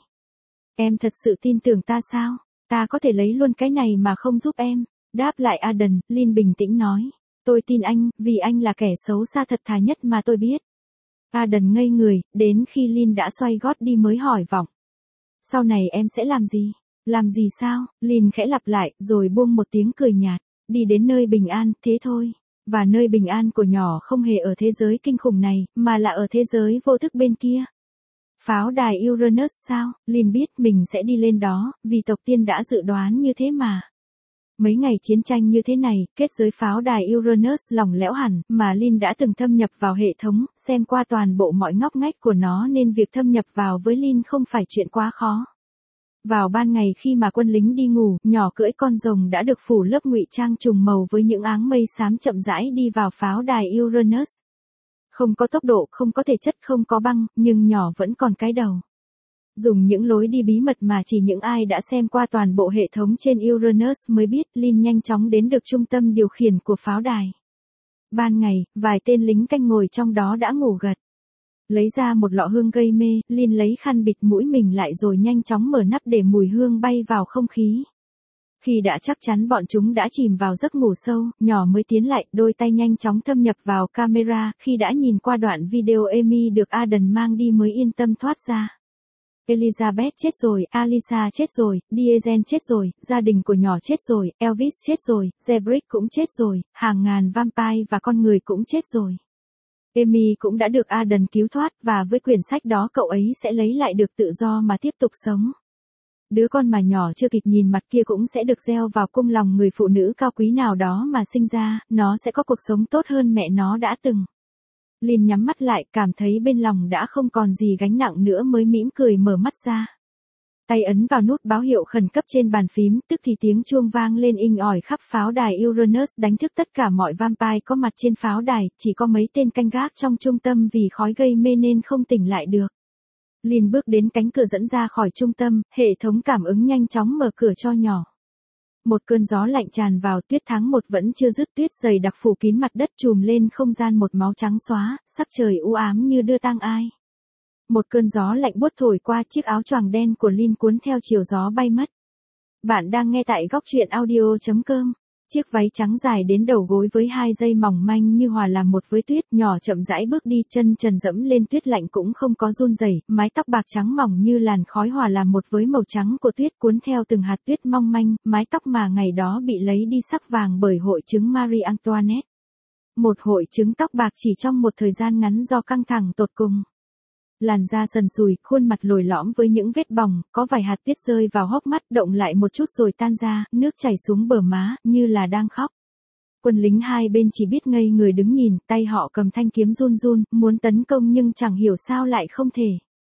Em thật sự tin tưởng ta sao? Ta có thể lấy luôn cái này mà không giúp em. Đáp lại Adam, Lynn bình tĩnh nói. Tôi tin anh, vì anh là kẻ xấu xa thật thà nhất mà tôi biết. Aden ngây người, đến khi Lin đã xoay gót đi mới hỏi vọng. Sau này em sẽ làm gì? Làm gì sao? Lin khẽ lặp lại, rồi buông một tiếng cười nhạt. Đi đến nơi bình an, thế thôi. Và nơi bình an của nhỏ không hề ở thế giới kinh khủng này, mà là ở thế giới vô thức bên kia. Pháo đài Uranus sao? Lin biết mình sẽ đi lên đó, vì tộc tiên đã dự đoán như thế mà. Mấy ngày chiến tranh như thế này, kết giới pháo đài Uranus lỏng lẽo hẳn, mà Lin đã từng thâm nhập vào hệ thống, xem qua toàn bộ mọi ngóc ngách của nó nên việc thâm nhập vào với Lin không phải chuyện quá khó. Vào ban ngày khi mà quân lính đi ngủ, nhỏ cưỡi con rồng đã được phủ lớp ngụy trang trùng màu với những áng mây xám chậm rãi đi vào pháo đài Uranus. Không có tốc độ, không có thể chất, không có băng, nhưng nhỏ vẫn còn cái đầu. Dùng những lối đi bí mật mà chỉ những ai đã xem qua toàn bộ hệ thống trên Uranus mới biết, Lin nhanh chóng đến được trung tâm điều khiển của pháo đài. Ban ngày, vài tên lính canh ngồi trong đó đã ngủ gật. Lấy ra một lọ hương gây mê, Lin lấy khăn bịt mũi mình lại rồi nhanh chóng mở nắp để mùi hương bay vào không khí. Khi đã chắc chắn bọn chúng đã chìm vào giấc ngủ sâu, nhỏ mới tiến lại, đôi tay nhanh chóng thâm nhập vào camera, khi đã nhìn qua đoạn video Amy được Aden mang đi mới yên tâm thoát ra. Elizabeth chết rồi, Alisa chết rồi, Diesel chết rồi, gia đình của nhỏ chết rồi, Elvis chết rồi, Zebrick cũng chết rồi, hàng ngàn vampire và con người cũng chết rồi. Amy cũng đã được Aden cứu thoát, và với quyển sách đó cậu ấy sẽ lấy lại được tự do mà tiếp tục sống. Đứa con mà nhỏ chưa kịp nhìn mặt kia cũng sẽ được gieo vào cung lòng người phụ nữ cao quý nào đó mà sinh ra, nó sẽ có cuộc sống tốt hơn mẹ nó đã từng. Lin nhắm mắt lại, cảm thấy bên lòng đã không còn gì gánh nặng nữa mới mỉm cười mở mắt ra. Tay ấn vào nút báo hiệu khẩn cấp trên bàn phím, tức thì tiếng chuông vang lên inh ỏi khắp pháo đài Uranus đánh thức tất cả mọi vampire có mặt trên pháo đài, chỉ có mấy tên canh gác trong trung tâm vì khói gây mê nên không tỉnh lại được. Lin bước đến cánh cửa dẫn ra khỏi trung tâm, hệ thống cảm ứng nhanh chóng mở cửa cho nhỏ. Một cơn gió lạnh tràn vào, tuyết tháng 1 vẫn chưa dứt, tuyết dày đặc phủ kín mặt đất trùm lên không gian một máu trắng xóa, sắc trời u ám như đưa tang ai. Một cơn gió lạnh buốt thổi qua chiếc áo choàng đen của Lin cuốn theo chiều gió bay mất. Bạn đang nghe tại góc truyện audio.com. Chiếc váy trắng dài đến đầu gối với 2 dây mỏng manh như hòa làm một với tuyết, nhỏ chậm rãi bước đi, chân trần dẫm lên tuyết lạnh cũng không có run rẩy, mái tóc bạc trắng mỏng như làn khói hòa làm một với màu trắng của tuyết cuốn theo từng hạt tuyết mong manh, mái tóc mà ngày đó bị lấy đi sắc vàng bởi hội chứng Marie Antoinette. Một hội chứng tóc bạc chỉ trong một thời gian ngắn do căng thẳng tột cùng. Làn da sần sùi, khuôn mặt lồi lõm với những vết bỏng, có vài hạt tuyết rơi vào hốc mắt, động lại một chút rồi tan ra, nước chảy xuống bờ má, như là đang khóc. Quân lính hai bên chỉ biết ngây người đứng nhìn, tay họ cầm thanh kiếm run run, muốn tấn công nhưng chẳng hiểu sao lại không thể.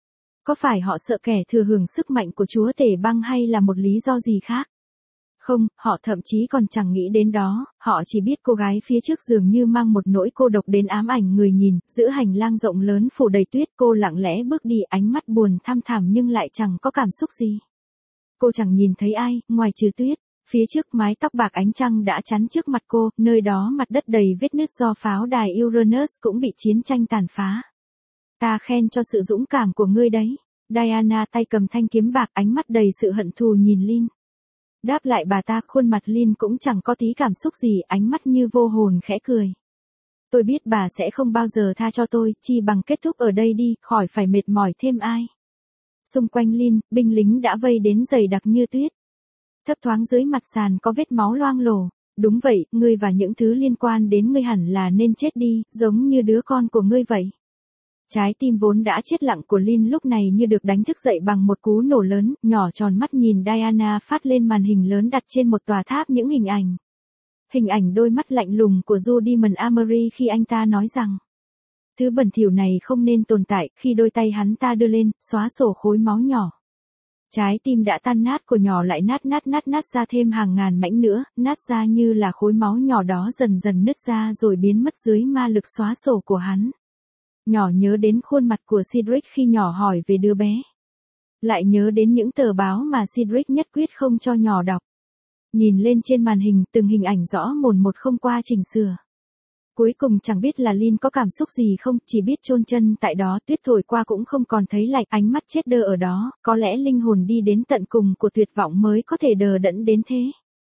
Có phải họ sợ kẻ thừa hưởng sức mạnh của chúa tể băng hay là một lý do gì khác? Không, họ thậm chí còn chẳng nghĩ đến đó, họ chỉ biết cô gái phía trước dường như mang một nỗi cô độc đến ám ảnh người nhìn, giữa hành lang rộng lớn phủ đầy tuyết, cô lặng lẽ bước đi, ánh mắt buồn thăm thẳm nhưng lại chẳng có cảm xúc gì. Cô chẳng nhìn thấy ai, ngoài trừ tuyết. Phía trước mái tóc bạc ánh trăng đã chắn trước mặt cô, nơi đó mặt đất đầy vết nứt do pháo đài Uranus cũng bị chiến tranh tàn phá. Ta khen cho sự dũng cảm của ngươi đấy. Diana tay cầm thanh kiếm bạc, ánh mắt đầy sự hận thù nhìn Lin. Đáp lại bà ta, khuôn mặt Lin cũng chẳng có tí cảm xúc gì, ánh mắt như vô hồn khẽ cười. Tôi biết bà sẽ không bao giờ tha cho tôi, chi bằng kết thúc ở đây đi, khỏi phải mệt mỏi thêm ai. Xung quanh Lin, binh lính đã vây đến dày đặc như tuyết. Thấp thoáng dưới mặt sàn có vết máu loang lổ. Đúng vậy, ngươi và những thứ liên quan đến ngươi hẳn là nên chết đi, giống như đứa con của ngươi vậy. Trái tim vốn đã chết lặng của Lin lúc này như được đánh thức dậy bằng một cú nổ lớn, nhỏ tròn mắt nhìn Diana phát lên màn hình lớn đặt trên một tòa tháp những hình ảnh. Hình ảnh đôi mắt lạnh lùng của Judy Montgomery khi anh ta nói rằng thứ bẩn thỉu này không nên tồn tại, khi đôi tay hắn ta đưa lên, xóa sổ khối máu nhỏ. Trái tim đã tan nát của nhỏ lại nát ra thêm hàng ngàn mảnh nữa, nát ra như là khối máu nhỏ đó dần dần nứt ra rồi biến mất dưới ma lực xóa sổ của hắn. Nhỏ nhớ đến khuôn mặt của Cedric khi nhỏ hỏi về đứa bé. Lại nhớ đến những tờ báo mà Cedric nhất quyết không cho nhỏ đọc. Nhìn lên trên màn hình, từng hình ảnh rõ mồn một không qua chỉnh sửa. Cuối cùng chẳng biết là Lin có cảm xúc gì không, chỉ biết chôn chân tại đó, tuyết thổi qua cũng không còn thấy lạnh, ánh mắt chết đơ ở đó, có lẽ linh hồn đi đến tận cùng của tuyệt vọng mới có thể đờ đẫn đến thế.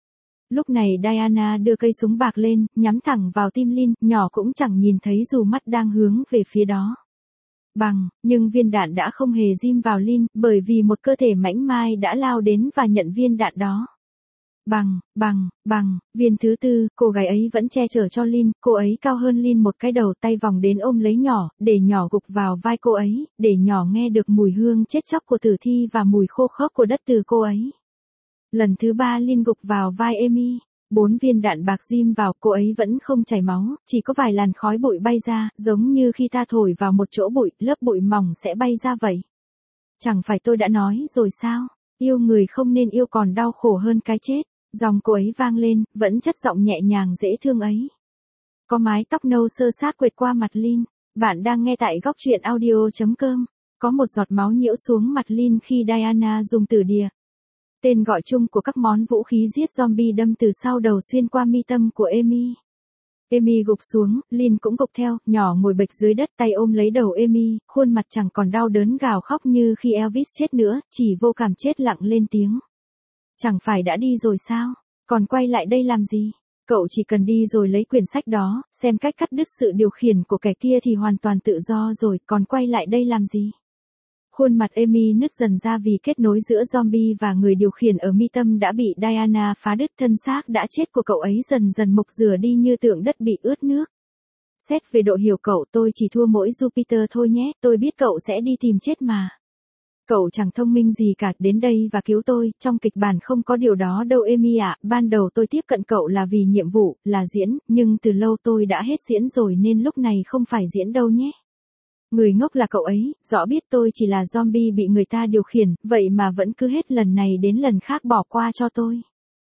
Lúc này Diana đưa cây súng bạc lên, nhắm thẳng vào tim Lin, nhỏ cũng chẳng nhìn thấy dù mắt đang hướng về phía đó. Bằng, nhưng viên đạn đã không hề dim vào Lin, bởi vì một cơ thể mảnh mai đã lao đến và nhận viên đạn đó. Bằng, viên thứ tư, cô gái ấy vẫn che chở cho Lin, cô ấy cao hơn Lin một cái đầu, tay vòng đến ôm lấy nhỏ, để nhỏ gục vào vai cô ấy, để nhỏ nghe được mùi hương chết chóc của tử thi và mùi khô khốc của đất từ cô ấy. Lần thứ ba Lin gục vào vai Amy. 4 viên đạn bạc dim vào, cô ấy vẫn không chảy máu, chỉ có vài làn khói bụi bay ra, giống như khi ta thổi vào một chỗ bụi, lớp bụi mỏng sẽ bay ra vậy. Chẳng phải tôi đã nói rồi sao, yêu người không nên yêu còn đau khổ hơn cái chết. Dòng cô ấy vang lên, vẫn chất giọng nhẹ nhàng dễ thương ấy. Có mái tóc nâu sơ sát quệt qua mặt Lin. Bạn đang nghe tại góc truyện audio.com. Có một giọt máu nhiễu xuống mặt Lin khi Diana dùng tử đìa. Tên gọi chung của các món vũ khí giết zombie đâm từ sau đầu xuyên qua mi tâm của Amy. Amy gục xuống, Lin cũng gục theo, nhỏ ngồi bệt dưới đất tay ôm lấy đầu Amy, khuôn mặt chẳng còn đau đớn gào khóc như khi Elvis chết nữa, chỉ vô cảm chết lặng lên tiếng. Chẳng phải đã đi rồi sao? Còn quay lại đây làm gì? Cậu chỉ cần đi rồi lấy quyển sách đó, xem cách cắt đứt sự điều khiển của kẻ kia thì hoàn toàn tự do rồi, còn quay lại đây làm gì? Khuôn mặt Amy nứt dần ra vì kết nối giữa zombie và người điều khiển ở mi tâm đã bị Diana phá đứt, thân xác đã chết của cậu ấy dần dần mục rửa đi như tượng đất bị ướt nước. Xét về độ hiểu cậu, tôi chỉ thua mỗi Jupiter thôi nhé, tôi biết cậu sẽ đi tìm chết mà. Cậu chẳng thông minh gì cả, đến đây và cứu tôi, trong kịch bản không có điều đó đâu Amy ạ, ban đầu tôi tiếp cận cậu là vì nhiệm vụ, là diễn, nhưng từ lâu tôi đã hết diễn rồi nên lúc này không phải diễn đâu nhé. Người ngốc là cậu ấy, rõ biết tôi chỉ là zombie bị người ta điều khiển, vậy mà vẫn cứ hết lần này đến lần khác bỏ qua cho tôi.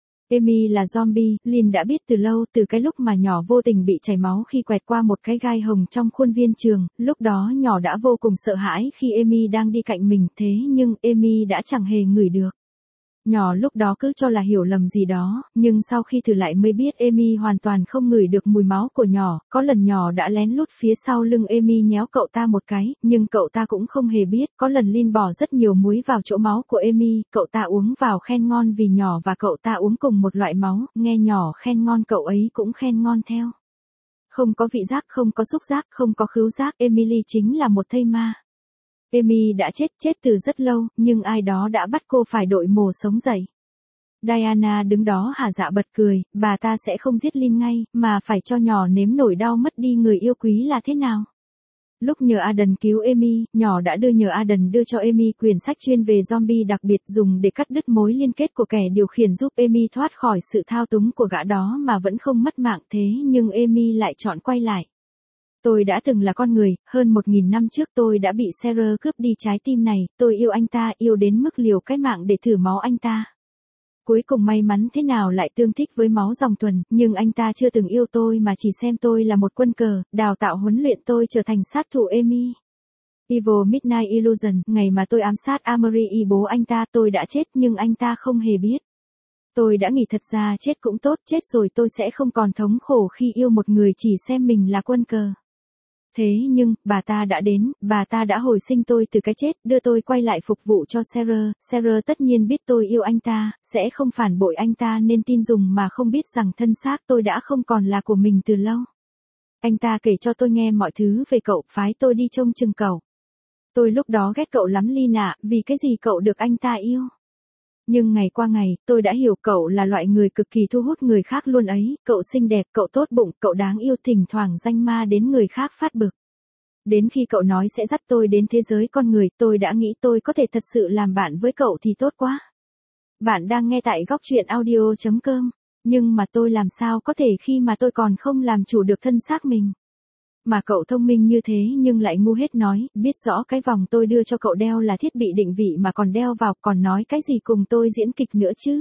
Amy là zombie, Lin đã biết từ lâu, từ cái lúc mà nhỏ vô tình bị chảy máu khi quẹt qua một cái gai hồng trong khuôn viên trường, lúc đó nhỏ đã vô cùng sợ hãi khi Amy đang đi cạnh mình, thế nhưng Amy đã chẳng hề ngửi được. Nhỏ lúc đó cứ cho là hiểu lầm gì đó, nhưng sau khi thử lại mới biết Amy hoàn toàn không ngửi được mùi máu của nhỏ, có lần nhỏ đã lén lút phía sau lưng Amy nhéo cậu ta một cái, nhưng cậu ta cũng không hề biết, có lần Lin bỏ rất nhiều muối vào chỗ máu của Amy, cậu ta uống vào khen ngon vì nhỏ và cậu ta uống cùng một loại máu, nghe nhỏ khen ngon cậu ấy cũng khen ngon theo. Không có vị giác, không có xúc giác, không có khứu giác, Emily chính là một thây ma. Amy đã chết từ rất lâu, nhưng ai đó đã bắt cô phải đội mồ sống dậy. Diana đứng đó hả dạ bật cười, bà ta sẽ không giết Lin ngay, mà phải cho nhỏ nếm nỗi đau mất đi người yêu quý là thế nào. Lúc nhờ Aden cứu Amy, nhỏ đã nhờ Aden đưa cho Amy quyển sách chuyên về zombie đặc biệt dùng để cắt đứt mối liên kết của kẻ điều khiển giúp Amy thoát khỏi sự thao túng của gã đó mà vẫn không mất mạng, thế nhưng Amy lại chọn quay lại. Tôi đã từng là con người, hơn 1000 năm trước tôi đã bị Sarah cướp đi trái tim này, tôi yêu anh ta, yêu đến mức liều cái mạng để thử máu anh ta. Cuối cùng may mắn thế nào lại tương thích với máu dòng tuần, nhưng anh ta chưa từng yêu tôi mà chỉ xem tôi là một quân cờ, đào tạo huấn luyện tôi trở thành sát thủ Amy. Evil Midnight Illusion, ngày mà tôi ám sát Amory bố anh ta, tôi đã chết nhưng anh ta không hề biết. Tôi đã nghĩ thật ra chết cũng tốt, chết rồi tôi sẽ không còn thống khổ khi yêu một người chỉ xem mình là quân cờ. Thế nhưng, bà ta đã đến, bà ta đã hồi sinh tôi từ cái chết, đưa tôi quay lại phục vụ cho Sarah. Sarah tất nhiên biết tôi yêu anh ta, sẽ không phản bội anh ta nên tin dùng mà không biết rằng thân xác tôi đã không còn là của mình từ lâu. Anh ta kể cho tôi nghe mọi thứ về cậu, phái tôi đi trông chừng cậu. Tôi lúc đó ghét cậu lắm Lin ạ, vì cái gì cậu được anh ta yêu. Nhưng ngày qua ngày, tôi đã hiểu cậu là loại người cực kỳ thu hút người khác luôn ấy, cậu xinh đẹp, cậu tốt bụng, cậu đáng yêu, thỉnh thoảng danh ma đến người khác phát bực. Đến khi cậu nói sẽ dắt tôi đến thế giới con người, tôi đã nghĩ tôi có thể thật sự làm bạn với cậu thì tốt quá. Bạn đang nghe tại góc truyện audio.com, nhưng mà tôi làm sao có thể khi mà tôi còn không làm chủ được thân xác mình. Mà cậu thông minh như thế nhưng lại ngu hết nói, biết rõ cái vòng tôi đưa cho cậu đeo là thiết bị định vị mà còn đeo vào, còn nói cái gì cùng tôi diễn kịch nữa chứ.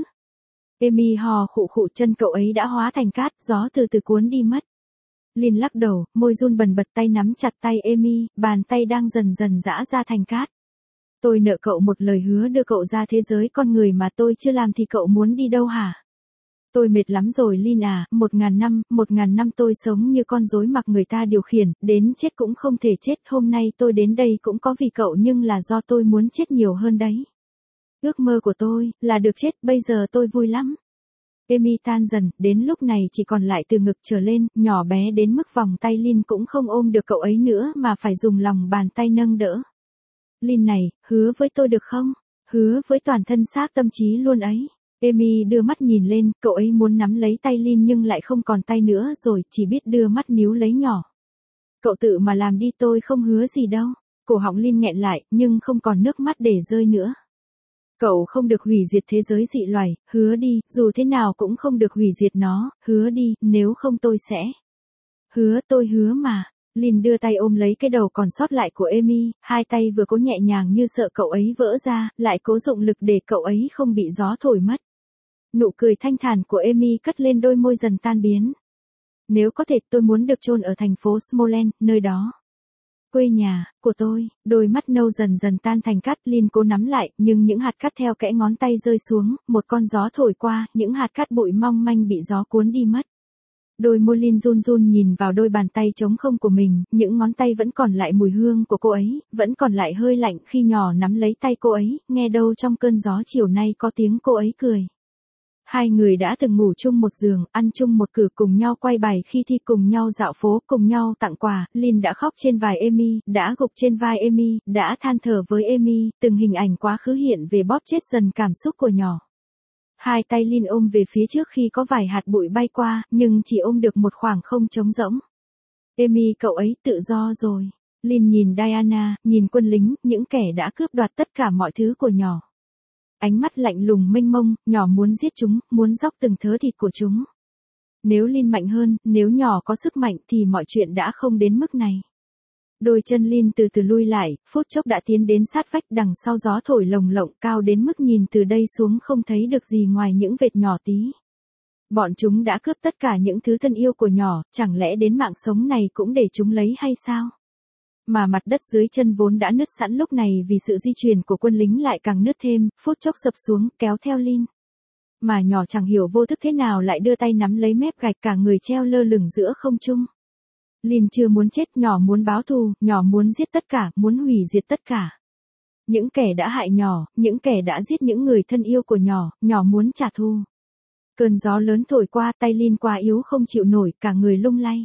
Amy hò khụ khụ, chân cậu ấy đã hóa thành cát, gió từ từ cuốn đi mất. Lin lắc đầu, môi run bần bật, tay nắm chặt tay Amy, bàn tay đang dần dần giã ra thành cát. Tôi nợ cậu một lời hứa đưa cậu ra thế giới con người mà tôi chưa làm thì cậu muốn đi đâu hả? Tôi mệt lắm rồi Lin à, 1000 năm tôi sống như con rối mặc người ta điều khiển, đến chết cũng không thể chết, hôm nay tôi đến đây cũng có vì cậu nhưng là do tôi muốn chết nhiều hơn đấy. Ước mơ của tôi, là được chết, bây giờ tôi vui lắm. Amy tan dần, đến lúc này chỉ còn lại từ ngực trở lên, nhỏ bé đến mức vòng tay Lin cũng không ôm được cậu ấy nữa mà phải dùng lòng bàn tay nâng đỡ. Lin này, hứa với tôi được không? Hứa với toàn thân xác tâm trí luôn ấy. Amy đưa mắt nhìn lên, cậu ấy muốn nắm lấy tay Lin nhưng lại không còn tay nữa rồi, chỉ biết đưa mắt níu lấy nhỏ. Cậu tự mà làm đi, tôi không hứa gì đâu. Cổ họng Lin nghẹn lại, nhưng không còn nước mắt để rơi nữa. Cậu không được hủy diệt thế giới dị loài, hứa đi, dù thế nào cũng không được hủy diệt nó, hứa đi, nếu không tôi sẽ. Hứa, tôi hứa mà. Lin đưa tay ôm lấy cái đầu còn sót lại của Amy, hai tay vừa cố nhẹ nhàng như sợ cậu ấy vỡ ra, lại cố dụng lực để cậu ấy không bị gió thổi mất. Nụ cười thanh thản của Amy cất lên đôi môi dần tan biến. Nếu có thể tôi muốn được chôn ở thành phố Smolensk, nơi đó. Quê nhà, của tôi, đôi mắt nâu dần dần tan thành cát, Lin cố nắm lại, nhưng những hạt cát theo kẽ ngón tay rơi xuống, một con gió thổi qua, những hạt cát bụi mong manh bị gió cuốn đi mất. Đôi môi Lin run run nhìn vào đôi bàn tay trống không của mình, những ngón tay vẫn còn lại mùi hương của cô ấy, vẫn còn lại hơi lạnh khi nhỏ nắm lấy tay cô ấy, nghe đâu trong cơn gió chiều nay có tiếng cô ấy cười. Hai người đã từng ngủ chung một giường, ăn chung một cử, cùng nhau quay bài khi thi, cùng nhau dạo phố, cùng nhau tặng quà. Lin đã khóc trên vai Amy, đã gục trên vai Amy, đã than thở với Amy, từng hình ảnh quá khứ hiện về bóp chết dần cảm xúc của nhỏ. Hai tay Lin ôm về phía trước khi có vài hạt bụi bay qua, nhưng chỉ ôm được một khoảng không trống rỗng. Amy, cậu ấy tự do rồi. Lin nhìn Diana, nhìn quân lính, những kẻ đã cướp đoạt tất cả mọi thứ của nhỏ. Ánh mắt lạnh lùng mênh mông, nhỏ muốn giết chúng, muốn dóc từng thớ thịt của chúng. Nếu Lin mạnh hơn, nếu nhỏ có sức mạnh thì mọi chuyện đã không đến mức này. Đôi chân Lin từ từ lui lại, phút chốc đã tiến đến sát vách, đằng sau gió thổi lồng lộng cao đến mức nhìn từ đây xuống không thấy được gì ngoài những vệt nhỏ tí. Bọn chúng đã cướp tất cả những thứ thân yêu của nhỏ, chẳng lẽ đến mạng sống này cũng để chúng lấy hay sao? Mà mặt đất dưới chân vốn đã nứt sẵn lúc này vì sự di chuyển của quân lính lại càng nứt thêm, phút chốc sập xuống, kéo theo Lin. Mà nhỏ chẳng hiểu vô thức thế nào lại đưa tay nắm lấy mép gạch, cả người treo lơ lửng giữa không trung. Lin chưa muốn chết, nhỏ muốn báo thù, nhỏ muốn giết tất cả, muốn hủy diệt tất cả. Những kẻ đã hại nhỏ, những kẻ đã giết những người thân yêu của nhỏ, nhỏ muốn trả thù. Cơn gió lớn thổi qua, tay Lin quá yếu không chịu nổi, cả người lung lay.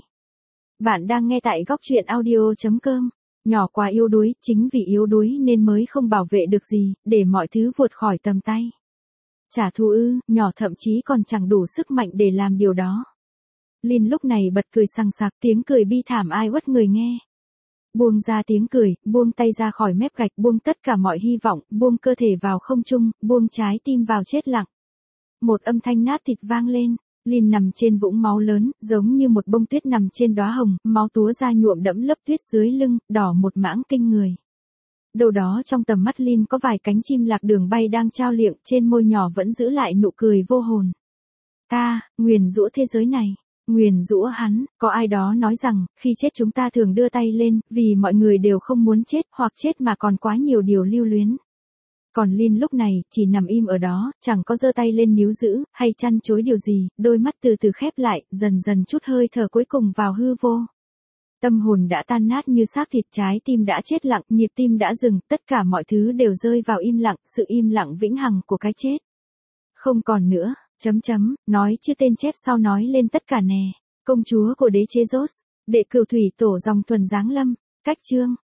Bạn đang nghe tại góc truyện audio.com. Nhỏ quá yếu đuối, chính vì yếu đuối nên mới không bảo vệ được gì, để mọi thứ vụt khỏi tầm tay. Trả thù ư, nhỏ thậm chí còn chẳng đủ sức mạnh để làm điều đó. Lin lúc này bật cười sằng sặc, tiếng cười bi thảm ai uất người nghe. Buông ra tiếng cười, buông tay ra khỏi mép gạch, buông tất cả mọi hy vọng, buông cơ thể vào không trung, buông trái tim vào chết lặng. Một âm thanh nát thịt vang lên. Lin nằm trên vũng máu lớn, giống như một bông tuyết nằm trên đóa hồng, máu túa ra nhuộm đẫm lớp tuyết dưới lưng, đỏ một mảng kinh người. Đâu đó trong tầm mắt Lin có vài cánh chim lạc đường bay đang trao liệng, trên môi nhỏ vẫn giữ lại nụ cười vô hồn. Ta, nguyền rủa thế giới này, nguyền rủa hắn, có ai đó nói rằng, khi chết chúng ta thường đưa tay lên, vì mọi người đều không muốn chết, hoặc chết mà còn quá nhiều điều lưu luyến. Còn Lin lúc này, chỉ nằm im ở đó, chẳng có giơ tay lên níu giữ, hay chăn chối điều gì, đôi mắt từ từ khép lại, dần dần chút hơi thở cuối cùng vào hư vô. Tâm hồn đã tan nát như xác thịt, trái tim đã chết lặng, nhịp tim đã dừng, tất cả mọi thứ đều rơi vào im lặng, sự im lặng vĩnh hằng của cái chết. Không còn nữa, nói chưa tên chép sau nói lên tất cả nè. Công chúa của đế chế Rose, đệ cửu thủy tổ dòng thuần giáng lâm, cách chương.